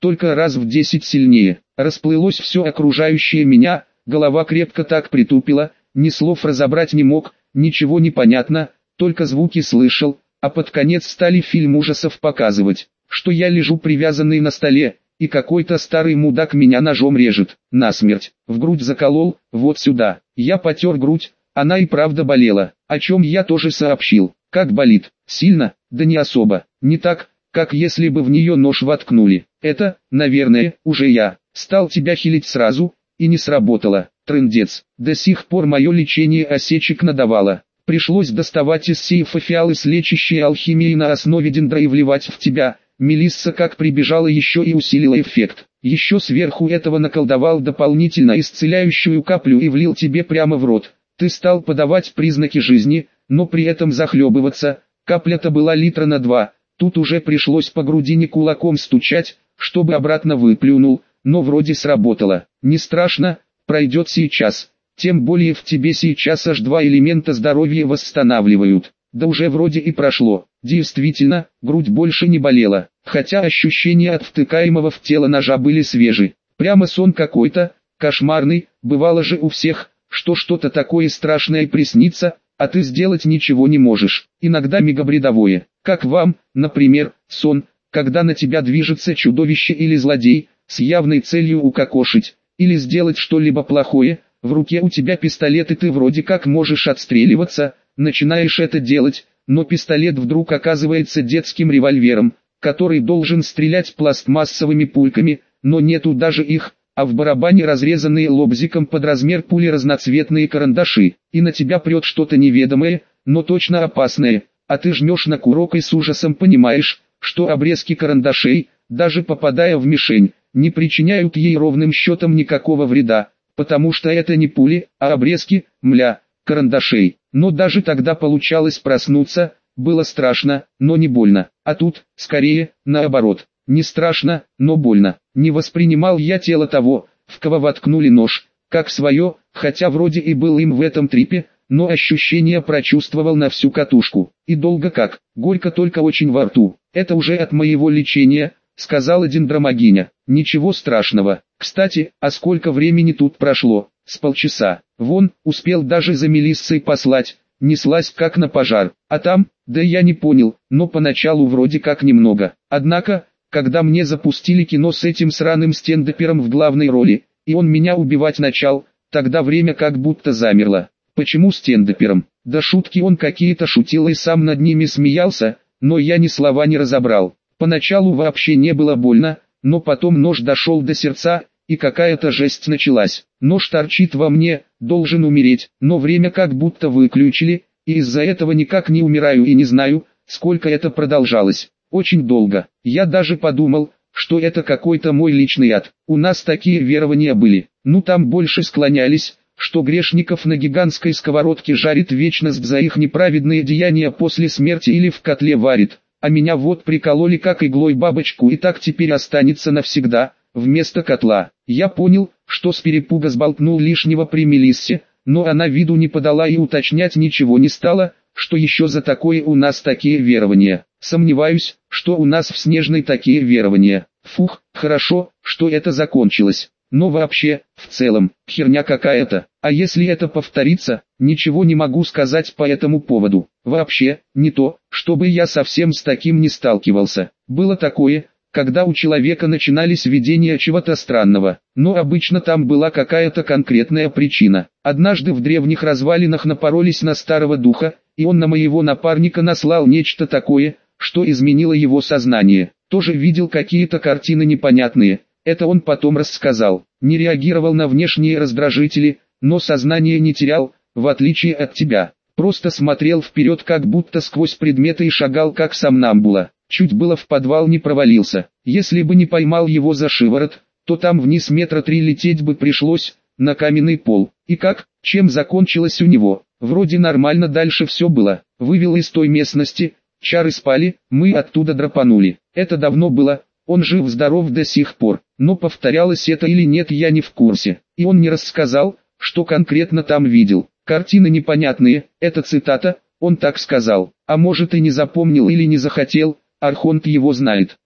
только раз в десять сильнее. Расплылось все окружающее меня, голова крепко так притупила, ни слов разобрать не мог, ничего не понятно, только звуки слышал, а под конец стали фильм ужасов показывать, что я лежу привязанный на столе, и какой-то старый мудак меня ножом режет, насмерть, в грудь заколол, вот сюда. Я потер грудь, она и правда болела, о чем я тоже сообщил. Как болит? Сильно? Да не особо, не так, как если бы в нее нож воткнули. Это, наверное, уже я, стал тебя хилить сразу, и не сработало. Трындец, до сих пор мое лечение осечек надавало. Пришлось доставать из сейфа фиалы с лечащей алхимией на основе дендра и вливать в тебя. Мелисса как прибежала еще и усилила эффект. Еще сверху этого наколдовал дополнительно исцеляющую каплю и влил тебе прямо в рот. Ты стал подавать признаки жизни, но при этом захлебываться. Капля-то была литра на два. Тут уже пришлось по грудине кулаком стучать, чтобы обратно выплюнул, но вроде сработало. Не страшно, пройдет сейчас. Тем более в тебе сейчас аж два элемента здоровья восстанавливают. Да уже вроде и прошло. Действительно, грудь больше не болела, хотя ощущения от втыкаемого в тело ножа были свежи. Прямо сон какой-то, кошмарный, бывало же у всех, что что-то такое страшное приснится, а ты сделать ничего не можешь. Иногда мегабредовое, как вам, например, сон, когда на тебя движется чудовище или злодей, с явной целью укокошить, или сделать что-либо плохое. В руке у тебя пистолет и ты вроде как можешь отстреливаться, начинаешь это делать, но пистолет вдруг оказывается детским револьвером, который должен стрелять пластмассовыми пульками, но нету даже их, а в барабане разрезанные лобзиком под размер пули разноцветные карандаши, и на тебя прет что-то неведомое, но точно опасное, а ты жмешь на курок и с ужасом понимаешь, что обрезки карандашей, даже попадая в мишень, не причиняют ей ровным счетом никакого вреда. Потому что это не пули, а обрезки, мля, карандашей. Но даже тогда получалось проснуться, было страшно, но не больно. А тут, скорее, наоборот, не страшно, но больно. Не воспринимал я тело того, в кого воткнули нож, как свое, хотя вроде и был им в этом трипе, но ощущение прочувствовал на всю катушку. И долго как, горько только очень во рту. Это уже от моего лечения, сказала дендромагиня. Ничего страшного. Кстати, а сколько времени тут прошло? С полчаса. Вон, успел даже за Мелиссой послать, неслась как на пожар. А там, да я не понял, но поначалу вроде как немного. Однако, когда мне запустили кино с этим сраным стендапером в главной роли, и он меня убивать начал, тогда время как будто замерло. Почему стендапером? Да шутки он какие-то шутил и сам над ними смеялся, но я ни слова не разобрал. Поначалу вообще не было больно, но потом нож дошел до сердца, и какая-то жесть началась. Нож торчит во мне, должен умереть, но время как будто выключили, и из-за этого никак не умираю и не знаю, сколько это продолжалось. Очень долго. Я даже подумал, что это какой-то мой личный ад. У нас такие верования были. Ну там больше склонялись, что грешников на гигантской сковородке жарит вечность за их неправедные деяния после смерти или в котле варит. А меня вот прикололи как иглой бабочку и так теперь останется навсегда, вместо котла. Я понял, что с перепуга сболтнул лишнего при Мелиссе, но она виду не подала и уточнять ничего не стала, что еще за такое у нас такие верования. Сомневаюсь, что у нас в Снежной такие верования. Фух, хорошо, что это закончилось. Но вообще, в целом, херня какая-то. А если это повторится, ничего не могу сказать по этому поводу. Вообще, не то, чтобы я совсем с таким не сталкивался. Было такое, когда у человека начинались видения чего-то странного, но обычно там была какая-то конкретная причина. Однажды в древних развалинах напоролись на старого духа, и он на моего напарника наслал нечто такое, что изменило его сознание. Тоже видел какие-то картины непонятные. Это он потом рассказал. Не реагировал на внешние раздражители, но сознание не терял, в отличие от тебя. Просто смотрел вперед как будто сквозь предметы и шагал как сомнамбула. Чуть было в подвал не провалился. Если бы не поймал его за шиворот, то там вниз метра три лететь бы пришлось, на каменный пол. И как, чем закончилось у него? Вроде нормально дальше все было. Вывел из той местности, чары спали, мы оттуда драпанули. Это давно было. Он жив-здоров до сих пор, но повторялось это или нет я не в курсе. И он не рассказал, что конкретно там видел. Картины непонятные, это цитата, он так сказал. А может и не запомнил или не захотел, Архонт его знает.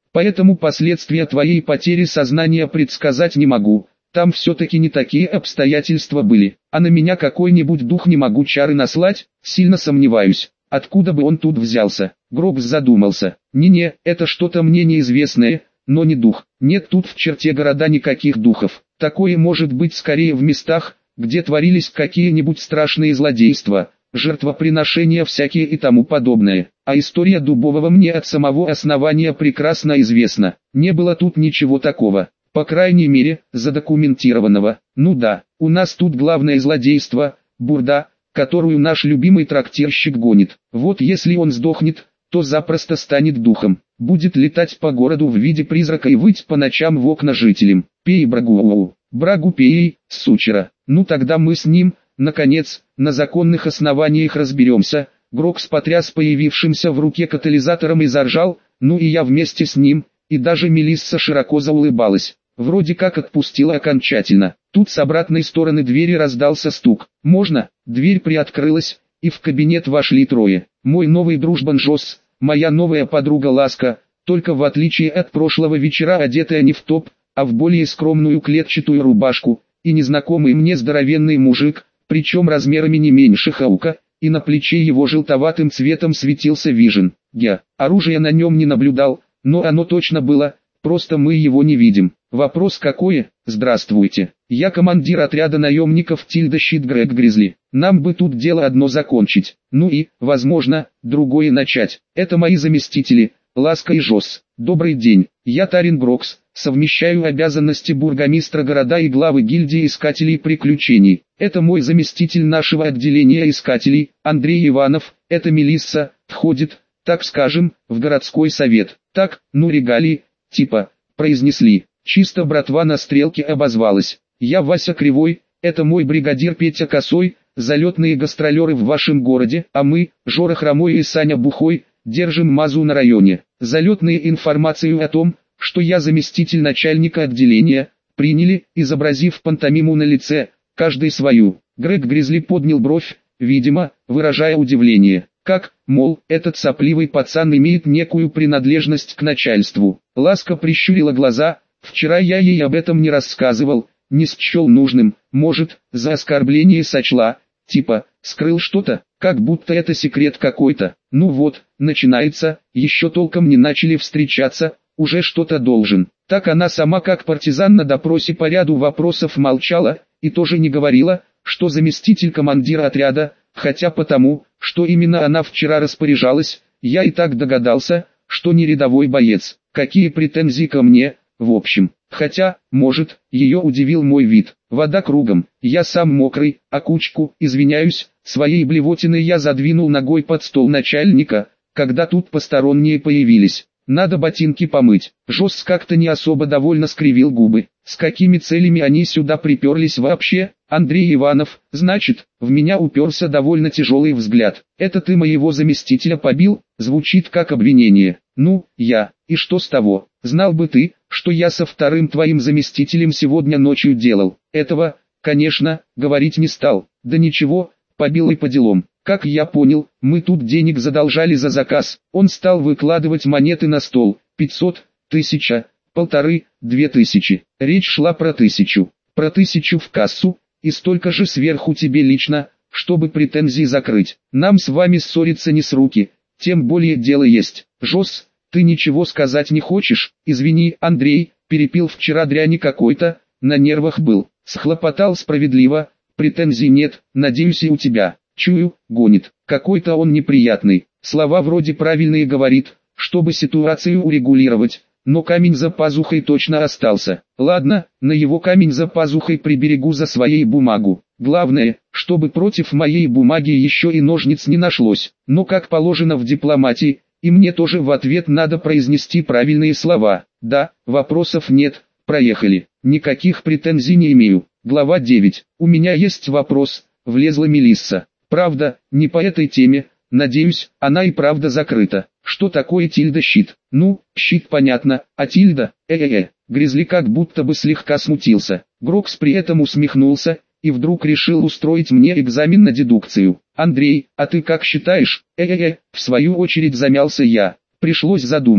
Поэтому последствия твоей потери сознания предсказать не могу. Там все-таки не такие обстоятельства были. А на меня какой-нибудь дух не могу чары наслать, сильно сомневаюсь. Откуда бы он тут взялся? Грокс задумался. Не-не, это что-то мне неизвестное, но не дух. Нет тут в черте города никаких духов. Такое может быть скорее в местах, где творились какие-нибудь страшные злодейства, жертвоприношения всякие и тому подобное. А история Дубового мне от самого основания прекрасно известна. Не было тут ничего такого. По крайней мере, задокументированного. Ну да, у нас тут главное злодейство – бурда, которую наш любимый трактирщик гонит. Вот если он сдохнет, то запросто станет духом. Будет летать по городу в виде призрака и выть по ночам в окна жителям. Пей брагу, брагу пей, сучера. Ну тогда мы с ним, наконец, на законных основаниях разберемся. Грокс потряс появившимся в руке катализатором и заржал, ну и я вместе с ним. И даже Мелисса широко заулыбалась. Вроде как отпустила окончательно. Тут с обратной стороны двери раздался стук. «Можно?» Дверь приоткрылась, и в кабинет вошли трое. Мой новый дружбан Жос, моя новая подруга Ласка, только в отличие от прошлого вечера одетая не в топ, а в более скромную клетчатую рубашку, и незнакомый мне здоровенный мужик, причем размерами не меньше Хаука, и на плече его желтоватым цветом светился вижен. Я оружия на нем не наблюдал, но оно точно было, просто мы его не видим. Вопрос какой? Здравствуйте. Я командир отряда наемников Тильда Щит Грег Гризли. Нам бы тут дело одно закончить. Ну и, возможно, другое начать. Это мои заместители, Ласка и Жос. Добрый день. Я Тарин Грокс. Совмещаю обязанности бургомистра города и главы гильдии искателей приключений. Это мой заместитель нашего отделения искателей, Андрей Иванов. Это Мелисса, входит, так скажем, в городской совет. Так, ну регалии, типа, произнесли. Чисто братва на стрелке обозвалась. Я Вася Кривой, это мой бригадир Петя Косой, залетные гастролеры в вашем городе, а мы, Жора Хромой и Саня Бухой, держим мазу на районе. Залетные информацию о том, что я заместитель начальника отделения, приняли, изобразив пантомиму на лице, каждый свою. Грег Гризли поднял бровь, видимо, выражая удивление. Как, мол, этот сопливый пацан имеет некую принадлежность к начальству. Ласка прищурила глаза, вчера я ей об этом не рассказывал, не счел нужным, может, за оскорбление сочла, типа, скрыл что-то, как будто это секрет какой-то. Ну вот, начинается, еще толком не начали встречаться, уже что-то должен. Так она сама как партизан на допросе по ряду вопросов молчала, и тоже не говорила, что заместитель командира отряда, хотя потому, что именно она вчера распоряжалась, я и так догадался, что не рядовой боец. Какие претензии ко мне, в общем. Хотя, может, ее удивил мой вид. Вода кругом, я сам мокрый, а кучку, извиняюсь, своей блевотиной я задвинул ногой под стол начальника, когда тут посторонние появились. Надо ботинки помыть. Жос как-то не особо довольно скривил губы. С какими целями они сюда приперлись вообще? Андрей Иванов, значит, в меня уперся довольно тяжелый взгляд. Это ты моего заместителя побил? Звучит как обвинение. Ну, я, и что с того? Знал бы ты, что я со вторым твоим заместителем сегодня ночью делал. Этого, конечно, говорить не стал. Да ничего, побил и по делам. Как я понял, мы тут денег задолжали за заказ. Он стал выкладывать монеты на стол. пятьсот, тысяча, полторы, две тысячи. Речь шла про тысячу. Про тысячу в кассу, и столько же сверху тебе лично, чтобы претензии закрыть. Нам с вами ссориться не с руки, тем более дело есть. Жос, ты ничего сказать не хочешь? Извини, Андрей, перепил вчера дряни какой-то, на нервах был. Схлопотал справедливо, претензий нет, надеюсь и у тебя. Чую, гонит. Какой-то он неприятный. Слова вроде правильные говорит, чтобы ситуацию урегулировать, но камень за пазухой точно остался. Ладно, на его камень за пазухой приберегу за своей бумагу. Главное, чтобы против моей бумаги еще и ножниц не нашлось. Но как положено в дипломатии, и мне тоже в ответ надо произнести правильные слова. Да, вопросов нет, проехали. Никаких претензий не имею. Глава девять. У меня есть вопрос, влезла Мелисса. Правда, не по этой теме, надеюсь, она и правда закрыта. Что такое Тильда Щит? Ну, щит понятно, а Тильда, э-э-э. Гризли как будто бы слегка смутился. Грокс при этом усмехнулся, и вдруг решил устроить мне экзамен на дедукцию. Андрей, а ты как считаешь? Э-э-э, в свою очередь замялся я. Пришлось задуматься.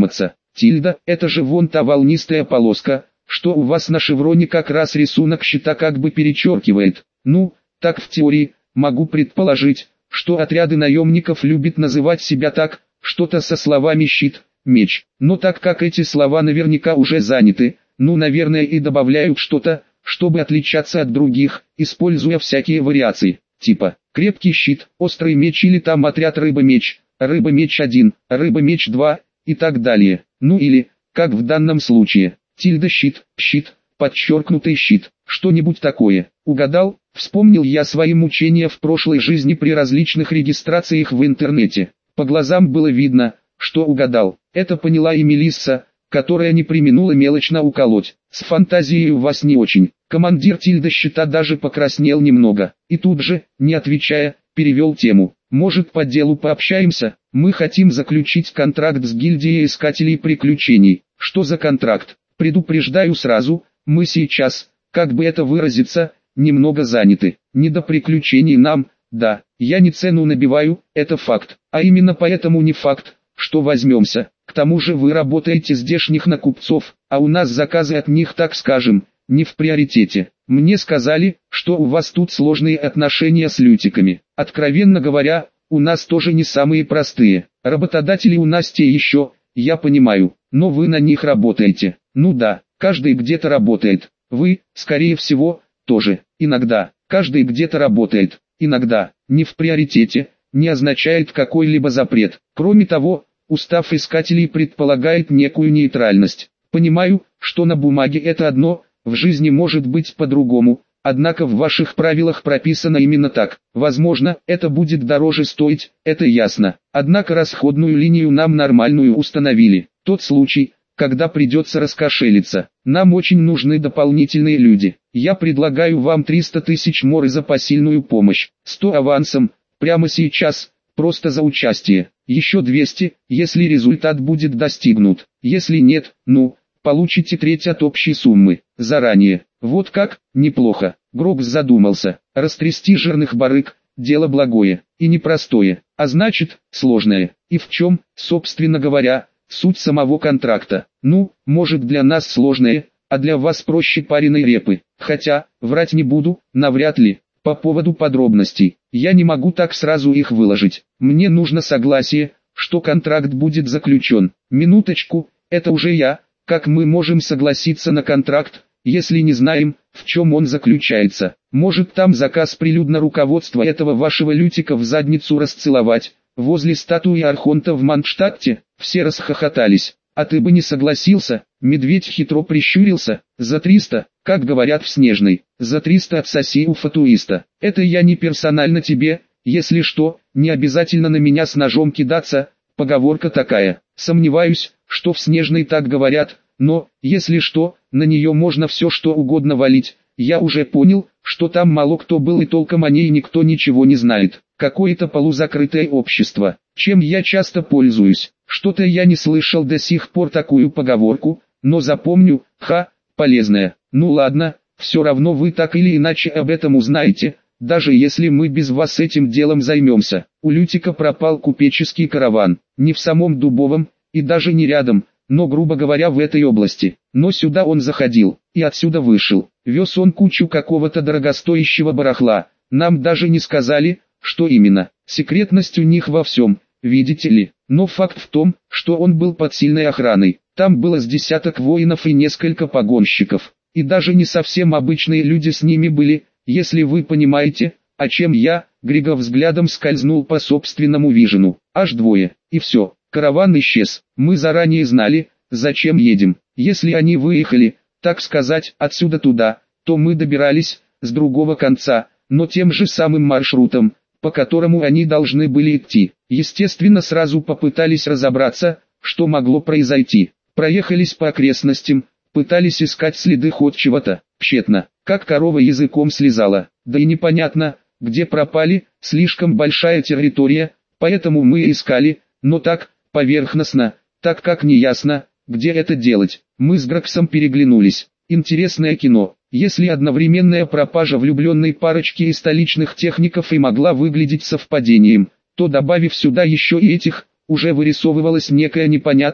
Тильда, это же вон та волнистая полоска, что у вас на шевроне как раз рисунок щита как бы перечеркивает. Ну, так в теории, могу предположить, что отряды наемников любят называть себя так, что-то со словами щит, меч. Но так как эти слова наверняка уже заняты, ну наверное и добавляют что-то, чтобы отличаться от других, используя всякие вариации, типа крепкий щит, острый меч или там отряд рыба-меч, рыба-меч один, рыба-меч два и так далее. Ну или, как в данном случае, тильда щит, щит, подчеркнутый щит, что-нибудь такое. Угадал? Вспомнил я свои мучения в прошлой жизни при различных регистрациях в интернете. По глазам было видно, что угадал. Это поняла и Мелисса, которая не преминула мелочно уколоть. С фантазией у вас не очень. Командир тильда щита даже покраснел немного. И тут же, не отвечая, перевел тему. Может, по делу пообщаемся? Мы хотим заключить контракт с гильдией искателей приключений. Что за контракт? Предупреждаю сразу, мы сейчас, как бы это выразиться, немного заняты. Не до приключений нам, да, я не цену набиваю, это факт. А именно поэтому не факт, что возьмемся. К тому же вы работаете здешних на купцов, а у нас заказы от них, так скажем, не в приоритете. Мне сказали, что у вас тут сложные отношения с лютиками. Откровенно говоря, у нас тоже не самые простые. Работодатели у нас те еще, я понимаю, но вы на них работаете. Ну да, каждый где-то работает. Вы, скорее всего, тоже. Иногда, каждый где-то работает. Иногда, не в приоритете, не означает какой-либо запрет. Кроме того, устав искателей предполагает некую нейтральность. Понимаю, что на бумаге это одно, в жизни может быть по-другому, однако в ваших правилах прописано именно так. Возможно, это будет дороже стоить, это ясно. Однако расходную линию нам нормальную установили. Тот случай, когда придется раскошелиться. Нам очень нужны дополнительные люди. Я предлагаю вам триста тысяч моры за посильную помощь, сто авансом, прямо сейчас, просто за участие. Еще двести, если результат будет достигнут. Если нет, ну, получите треть от общей суммы, заранее. Вот как, неплохо. Грокс задумался. Растрясти жирных барыг, дело благое, и непростое, а значит, сложное. И в чем, собственно говоря, суть самого контракта? Ну, может для нас сложное, а для вас проще пареной репы. Хотя, врать не буду, навряд ли. По поводу подробностей, я не могу так сразу их выложить. Мне нужно согласие, что контракт будет заключен. Минуточку, это уже я. Как мы можем согласиться на контракт, если не знаем, в чем он заключается? Может там заказ прилюдно руководства этого вашего лютика в задницу расцеловать, возле статуи Архонта в Мандштадте? Все расхохотались. А ты бы не согласился? Медведь хитро прищурился. За триста, как говорят в Снежной, за триста отсоси у фатуиста. Это я не персонально тебе, если что, не обязательно на меня с ножом кидаться, поговорка такая. Сомневаюсь, что в Снежной так говорят, но, если что, на нее можно все что угодно валить. Я уже понял, что там мало кто был и толком о ней никто ничего не знает. Какое-то полузакрытое общество, чем я часто пользуюсь. Что-то я не слышал до сих пор такую поговорку, но запомню, ха, полезная. Ну ладно, все равно вы так или иначе об этом узнаете, даже если мы без вас этим делом займемся. У Лютика пропал купеческий караван, не в самом Дубовом, и даже не рядом, но грубо говоря в этой области. Но сюда он заходил, и отсюда вышел. Вез он кучу какого-то дорогостоящего барахла, нам даже не сказали, что именно. Секретность у них во всем, видите ли. Но факт в том, что он был под сильной охраной. Там было с десяток воинов и несколько погонщиков. И даже не совсем обычные люди с ними были, если вы понимаете, о чем я. Григов взглядом скользнул по собственному вижену. Аж двое, и все. Караван исчез. Мы заранее знали, зачем едем. Если они выехали, так сказать, отсюда туда, то мы добирались, с другого конца, но тем же самым маршрутом, по которому они должны были идти. Естественно, сразу попытались разобраться, что могло произойти. Проехались по окрестностям, пытались искать следы хоть чего-то, тщетно, как корова языком слезала. Да и непонятно, где пропали, слишком большая территория, поэтому мы искали, но так, поверхностно, так как неясно, где это делать. Мы с Гроксом переглянулись. Интересное кино. Если одновременная пропажа влюбленной парочки и столичных техников и могла выглядеть совпадением, то добавив сюда еще и этих, уже вырисовывалась некая непонятная,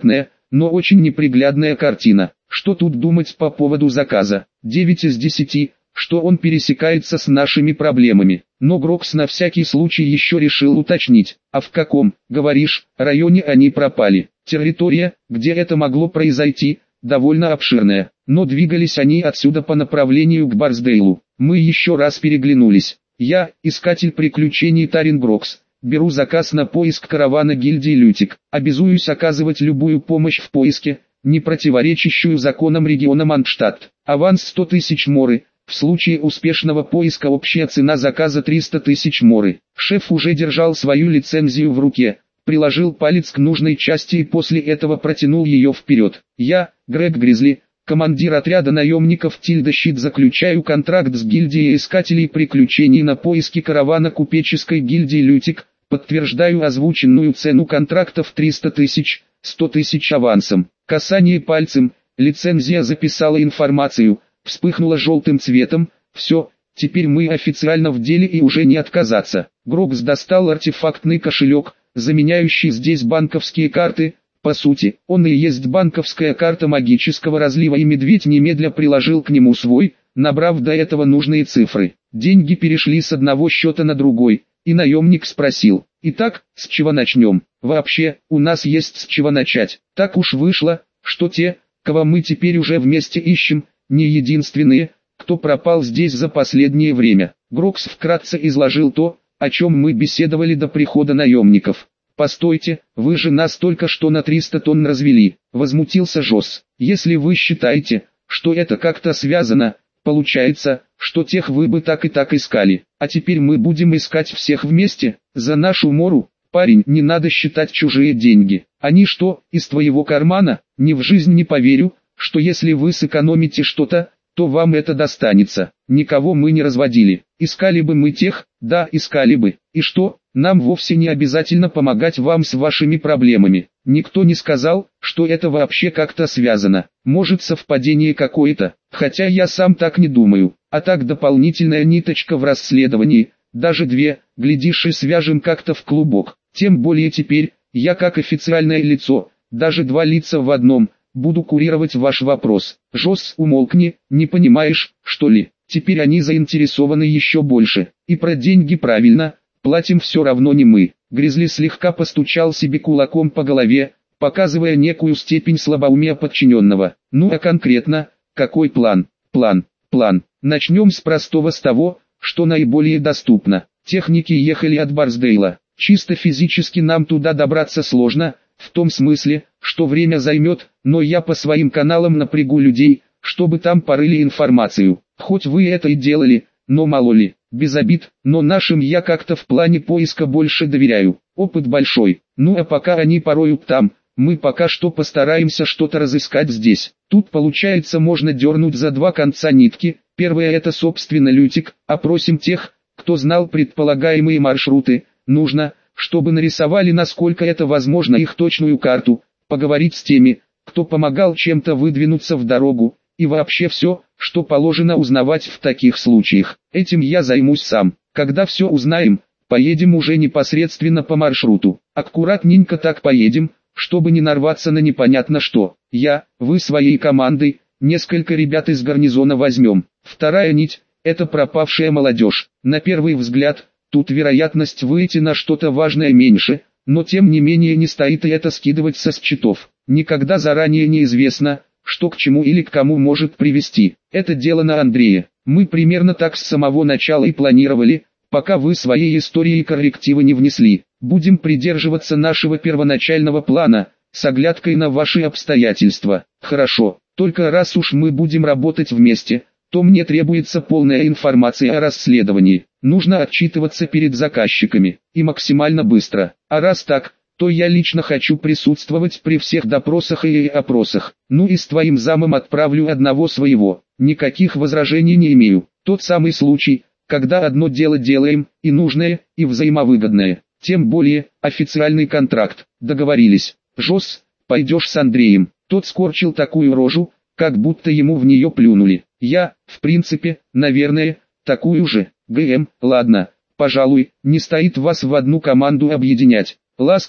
но очень неприглядная картина. Что тут думать по поводу заказа? девять из десяти, что он пересекается с нашими проблемами. Но Грокс на всякий случай еще решил уточнить, а в каком, говоришь, районе они пропали? Территория, где это могло произойти, довольно обширная, но двигались они отсюда по направлению к Барсдейлу. Мы еще раз переглянулись. Я, искатель приключений Тарин Грокс, беру заказ на поиск каравана гильдии Лютик, обязуюсь оказывать любую помощь в поиске, не противоречащую законам региона Мандштадт. Аванс сто тысяч моры, в случае успешного поиска общая цена заказа триста тысяч моры. Шеф уже держал свою лицензию в руке, приложил палец к нужной части и после этого протянул ее вперед. Я, Грег Гризли, командир отряда наемников Тильда Щит, заключаю контракт с гильдией искателей приключений на поиски каравана купеческой гильдии Лютик, подтверждаю озвученную цену контракта в триста тысяч, сто тысяч авансом. Касание пальцем, лицензия записала информацию, вспыхнула желтым цветом, все, теперь мы официально в деле и уже не отказаться. Грокс достал артефактный кошелек, заменяющий здесь банковские карты. По сути, он и есть банковская карта магического разлива, и медведь немедля приложил к нему свой, набрав до этого нужные цифры. Деньги перешли с одного счета на другой, и наемник спросил: «Итак, с чего начнем?» «Вообще, у нас есть с чего начать. Так уж вышло, что те, кого мы теперь уже вместе ищем, не единственные, кто пропал здесь за последнее время». Грокс вкратце изложил то, о чем мы беседовали до прихода наемников. «Постойте, вы же нас только что на триста тонн развели», — возмутился Жосс. «Если вы считаете, что это как-то связано, получается, что тех вы бы так и так искали, а теперь мы будем искать всех вместе, за нашу мору. Парень, не надо считать чужие деньги. Они что, из твоего кармана? Ни в жизнь не поверю, что если вы сэкономите что-то, то вам это достанется. Никого мы не разводили. Искали бы мы тех, да, искали бы. И что, нам вовсе не обязательно помогать вам с вашими проблемами. Никто не сказал, что это вообще как-то связано. Может, совпадение какое-то, хотя я сам так не думаю. А так, дополнительная ниточка в расследовании, даже две, глядишь, и свяжем как-то в клубок. Тем более теперь, я как официальное лицо, даже два лица в одном, буду курировать ваш вопрос. Жосс, умолкни, не понимаешь, что ли? Теперь они заинтересованы еще больше. И про деньги правильно, платим все равно не мы. Гризли слегка постучал себе кулаком по голове, показывая некую степень слабоумия подчиненного. Ну а конкретно, какой план? План, план. Начнем с простого, с того, что наиболее доступно. Техники ехали от Барсдейла. Чисто физически нам туда добраться сложно, в том смысле, что время займет, но я по своим каналам напрягу людей, чтобы там порыли информацию. Хоть вы это и делали, но мало ли, без обид, но нашим я как-то в плане поиска больше доверяю. Опыт большой. Ну а пока они пороют там, мы пока что постараемся что-то разыскать здесь. Тут получается можно дернуть за два конца нитки. Первое — это собственно Лютик. Опросим тех, кто знал предполагаемые маршруты. Нужно, чтобы нарисовали, насколько это возможно, их точную карту, поговорить с теми, кто помогал чем-то выдвинуться в дорогу, и вообще все, что положено узнавать в таких случаях. Этим я займусь сам. Когда все узнаем, поедем уже непосредственно по маршруту. Аккуратненько так поедем, чтобы не нарваться на непонятно что. Я, вы своей командой, несколько ребят из гарнизона возьмем. Вторая нить — это пропавшая молодежь. На первый взгляд, тут вероятность выйти на что-то важное меньше, но тем не менее не стоит и это скидывать со счетов. Никогда заранее неизвестно, что к чему или к кому может привести. Это дело на Андрея. Мы примерно так с самого начала и планировали, пока вы своей историей коррективы не внесли. Будем придерживаться нашего первоначального плана, с оглядкой на ваши обстоятельства. Хорошо, только раз уж мы будем работать вместе, то мне требуется полная информация о расследовании. Нужно отчитываться перед заказчиками, и максимально быстро. А раз так, то я лично хочу присутствовать при всех допросах и опросах. Ну и с твоим замом отправлю одного своего. Никаких возражений не имею. Тот самый случай, когда одно дело делаем, и нужное, и взаимовыгодное. Тем более, официальный контракт. Договорились. Жосс, пойдешь с Андреем. Тот скорчил такую рожу, как будто ему в нее плюнули. Я, в принципе, наверное, такую же. ГМ, ладно, пожалуй, не стоит вас в одну команду объединять. Ласка,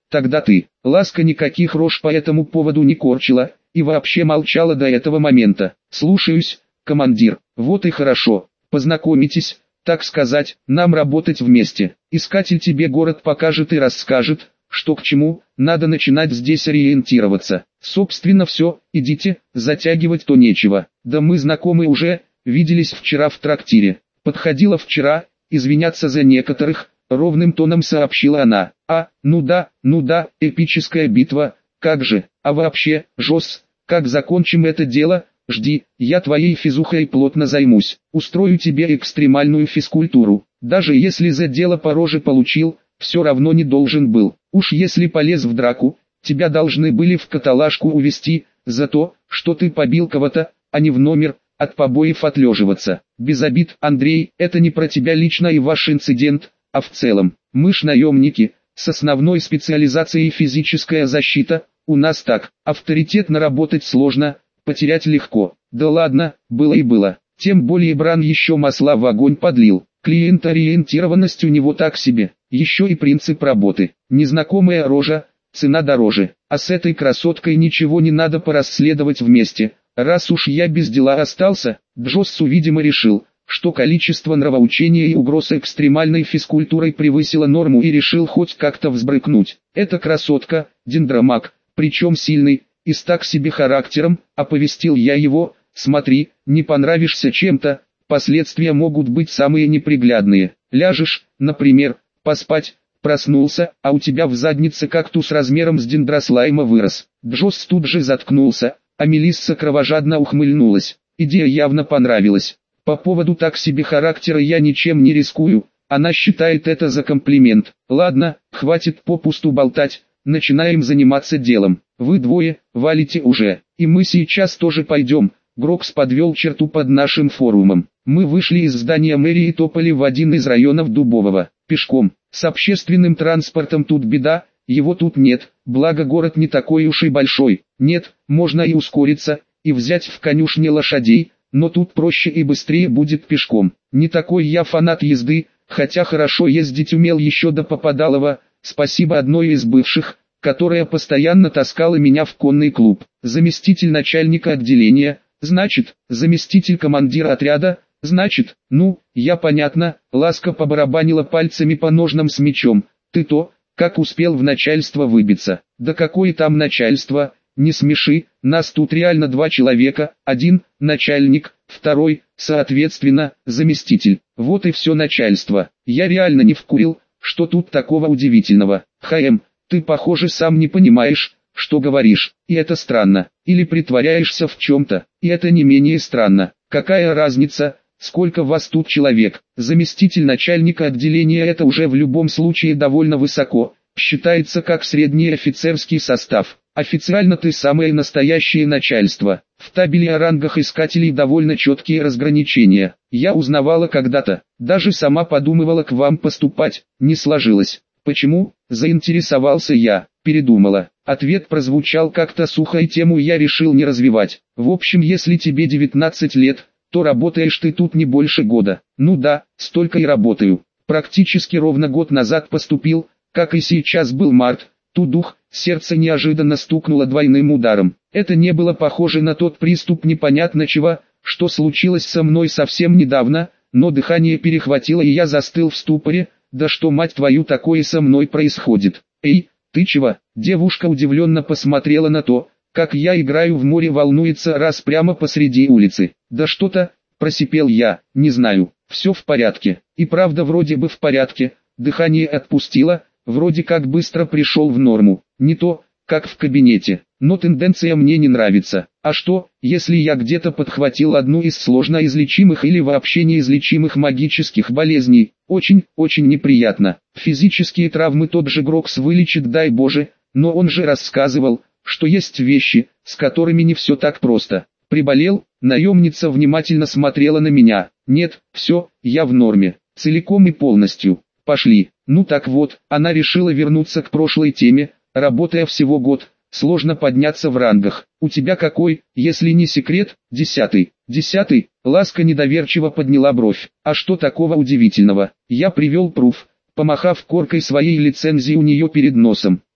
тогда ты. Ласка никаких рож по этому поводу не корчила, и вообще молчала до этого момента. Слушаюсь, командир. Вот и хорошо. Познакомитесь, так сказать, нам работать вместе. Искатель тебе город покажет и расскажет, что к чему, надо начинать здесь ориентироваться. Собственно все, идите, затягивать то нечего. Да мы знакомы уже, виделись вчера в трактире. Подходила вчера, извиняться за некоторых, ровным тоном сообщила она. А, ну да, ну да, эпическая битва, как же, а вообще, Жос, как закончим это дело, жди, я твоей физухой плотно займусь, устрою тебе экстремальную физкультуру, даже если за дело по роже получил, все равно не должен был, уж если полез в драку, тебя должны были в каталажку увезти, за то, что ты побил кого-то, а не в номер, от побоев отлеживаться. Без обид, Андрей, это не про тебя лично и ваш инцидент, а в целом, мы ж наемники, с основной специализацией физическая защита, у нас так, авторитетно работать сложно, потерять легко. Да ладно, было и было. Тем более Бран еще масла в огонь подлил. Клиент-ориентированность у него так себе. Еще и принцип работы. Незнакомая рожа, цена дороже. А с этой красоткой ничего не надо порасследовать вместе. Раз уж я без дела остался, Джоссу видимо решил, что количество нравоучения и угроз экстремальной физкультурой превысило норму и решил хоть как-то взбрыкнуть. Эта красотка, дендромаг, причем сильный, и с так себе характером, оповестил я его, смотри, не понравишься чем-то, последствия могут быть самые неприглядные. Ляжешь, например, поспать, проснулся, а у тебя в заднице кактус размером с дендрослайма вырос. Джосс тут же заткнулся, а Мелисса кровожадно ухмыльнулась. Идея явно понравилась. По поводу так себе характера я ничем не рискую, она считает это за комплимент. Ладно, хватит попусту болтать, начинаем заниматься делом. Вы двое, валите уже, и мы сейчас тоже пойдем. Грокс подвел черту под нашим форумом. Мы вышли из здания мэрии и топали в один из районов Дубового, пешком. С общественным транспортом тут беда, его тут нет, благо город не такой уж и большой. Нет, можно и ускориться, и взять в конюшне лошадей, но тут проще и быстрее будет пешком. Не такой я фанат езды, хотя хорошо ездить умел еще до Попадалова, спасибо одной из бывших, которая постоянно таскала меня в конный клуб. Заместитель начальника отделения, значит, заместитель командира отряда, значит, ну, я понятно, Ласка побарабанила пальцами по ножнам с мечом. Ты то, как успел в начальство выбиться. Да какое там начальство, не смеши, нас тут реально два человека, один – начальник, второй, соответственно, заместитель. Вот и все начальство. Я реально не вкурил, что тут такого удивительного. ХМ, ты похоже сам не понимаешь, что говоришь, и это странно. Или притворяешься в чем-то, и это не менее странно. Какая разница, сколько вас тут человек? Заместитель начальника отделения – это уже в любом случае довольно высоко, считается как средний офицерский состав. Официально ты самое настоящее начальство. В табеле о рангах искателей довольно четкие разграничения. Я узнавала когда-то, даже сама подумывала к вам поступать, не сложилось. Почему? Заинтересовался я, передумала. Ответ прозвучал как-то сухо и тему я решил не развивать. В общем, если тебе девятнадцать лет, то работаешь ты тут не больше года. Ну да, столько и работаю. Практически ровно год назад поступил, как и сейчас был март. Тудух, сердце неожиданно стукнуло двойным ударом. Это не было похоже на тот приступ непонятно чего, что случилось со мной совсем недавно, но дыхание перехватило и я застыл в ступоре. Да что, мать твою, такое со мной происходит? Эй, ты чего? Девушка удивленно посмотрела на то, как я играю в море, волнуется раз прямо посреди улицы. Да что-то, просипел я, не знаю, все в порядке. И правда вроде бы в порядке, дыхание отпустило, вроде как быстро пришел в норму. Не то, как в кабинете, но тенденция мне не нравится. А что, если я где-то подхватил одну из сложно излечимых или вообще неизлечимых магических болезней? Очень, очень неприятно. Физические травмы тот же Грокс вылечит, дай боже, но он же рассказывал, что есть вещи, с которыми не все так просто. Приболел? Наемница внимательно смотрела на меня. Нет, все, я в норме, целиком и полностью. Пошли. Ну так вот, она решила вернуться к прошлой теме. Работая всего год, сложно подняться в рангах. У тебя какой, если не секрет? Десятый. Десятый? Ласка недоверчиво подняла бровь. А что такого удивительного? Я привел пруф, помахав коркой своей лицензии у нее перед носом.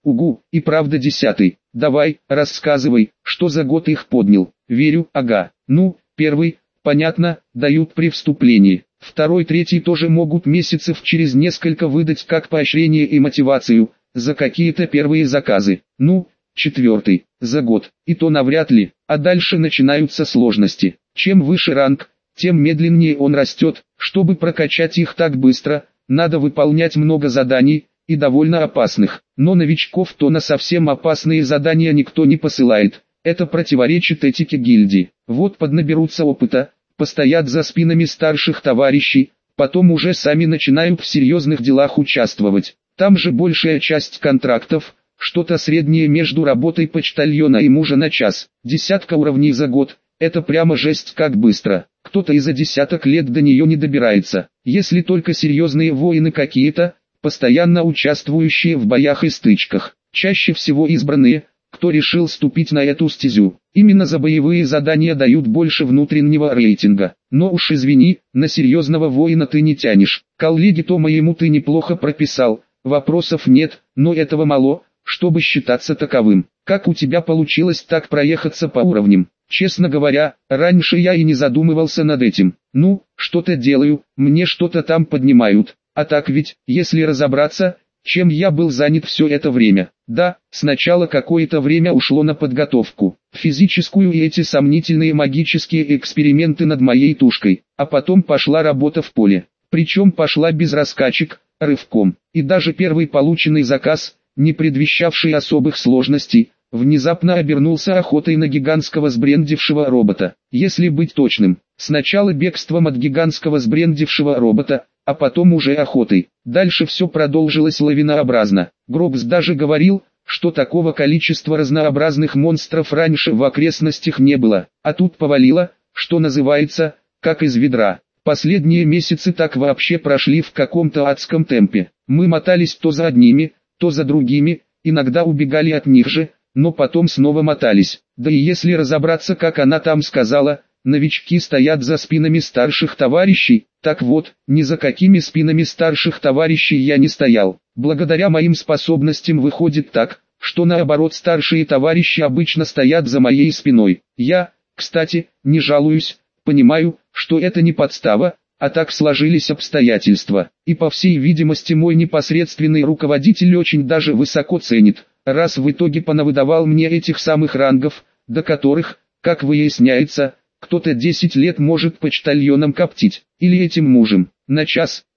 Угу, и правда десятый. Давай, рассказывай, что за год их поднял. Верю, ага. Ну, первый, понятно, дают при вступлении. Второй, третий тоже могут месяцев через несколько выдать как поощрение и мотивацию, за какие-то первые заказы. Ну, четвертый, за год, и то навряд ли, а дальше начинаются сложности. Чем выше ранг, тем медленнее он растет. Чтобы прокачать их так быстро, надо выполнять много заданий, и довольно опасных. Но новичков то на совсем опасные задания никто не посылает. Это противоречит этике гильдии. Вот поднаберутся опыта, постоят за спинами старших товарищей, потом уже сами начинают в серьезных делах участвовать. Там же большая часть контрактов, что-то среднее между работой почтальона и мужа на час. Десятка уровней за год, это прямо жесть как быстро. Кто-то и за десяток лет до нее не добирается. Если только серьезные воины какие-то, постоянно участвующие в боях и стычках. Чаще всего избранные, кто решил ступить на эту стезю. Именно за боевые задания дают больше внутреннего рейтинга. Но уж извини, на серьезного воина ты не тянешь. Коллеги-то моему ты неплохо прописал, вопросов нет, но этого мало, чтобы считаться таковым. Как у тебя получилось так проехаться по уровням? Честно говоря, раньше я и не задумывался над этим. Ну, что-то делаю, мне что-то там поднимают. А так ведь, если разобраться, чем я был занят все это время. Да, сначала какое-то время ушло на подготовку, физическую и эти сомнительные магические эксперименты над моей тушкой, а потом пошла работа в поле. Причем пошла без раскачек, рывком. И даже первый полученный заказ, не предвещавший особых сложностей, внезапно обернулся охотой на гигантского сбрендившего робота. Если быть точным, сначала бегством от гигантского сбрендившего робота, а потом уже охотой. Дальше все продолжилось лавинообразно. Гробс даже говорил, что такого количества разнообразных монстров раньше в окрестностях не было, а тут повалило, что называется, как из ведра. Последние месяцы так вообще прошли в каком-то адском темпе. Мы мотались то за одними, то за другими, иногда убегали от них же, но потом снова мотались. Да и если разобраться, как она там сказала, новички стоят за спинами старших товарищей. Так вот, ни за какими спинами старших товарищей я не стоял. Благодаря моим способностям выходит так, что наоборот старшие товарищи обычно стоят за моей спиной. Я, кстати, не жалуюсь, понимаю, что это не подстава, а так сложились обстоятельства. И по всей видимости мой непосредственный руководитель очень даже высоко ценит, раз в итоге понавыдавал мне этих самых рангов, до которых, как выясняется, кто-то десять лет может почтальоном коптить, или этим мужем, на час,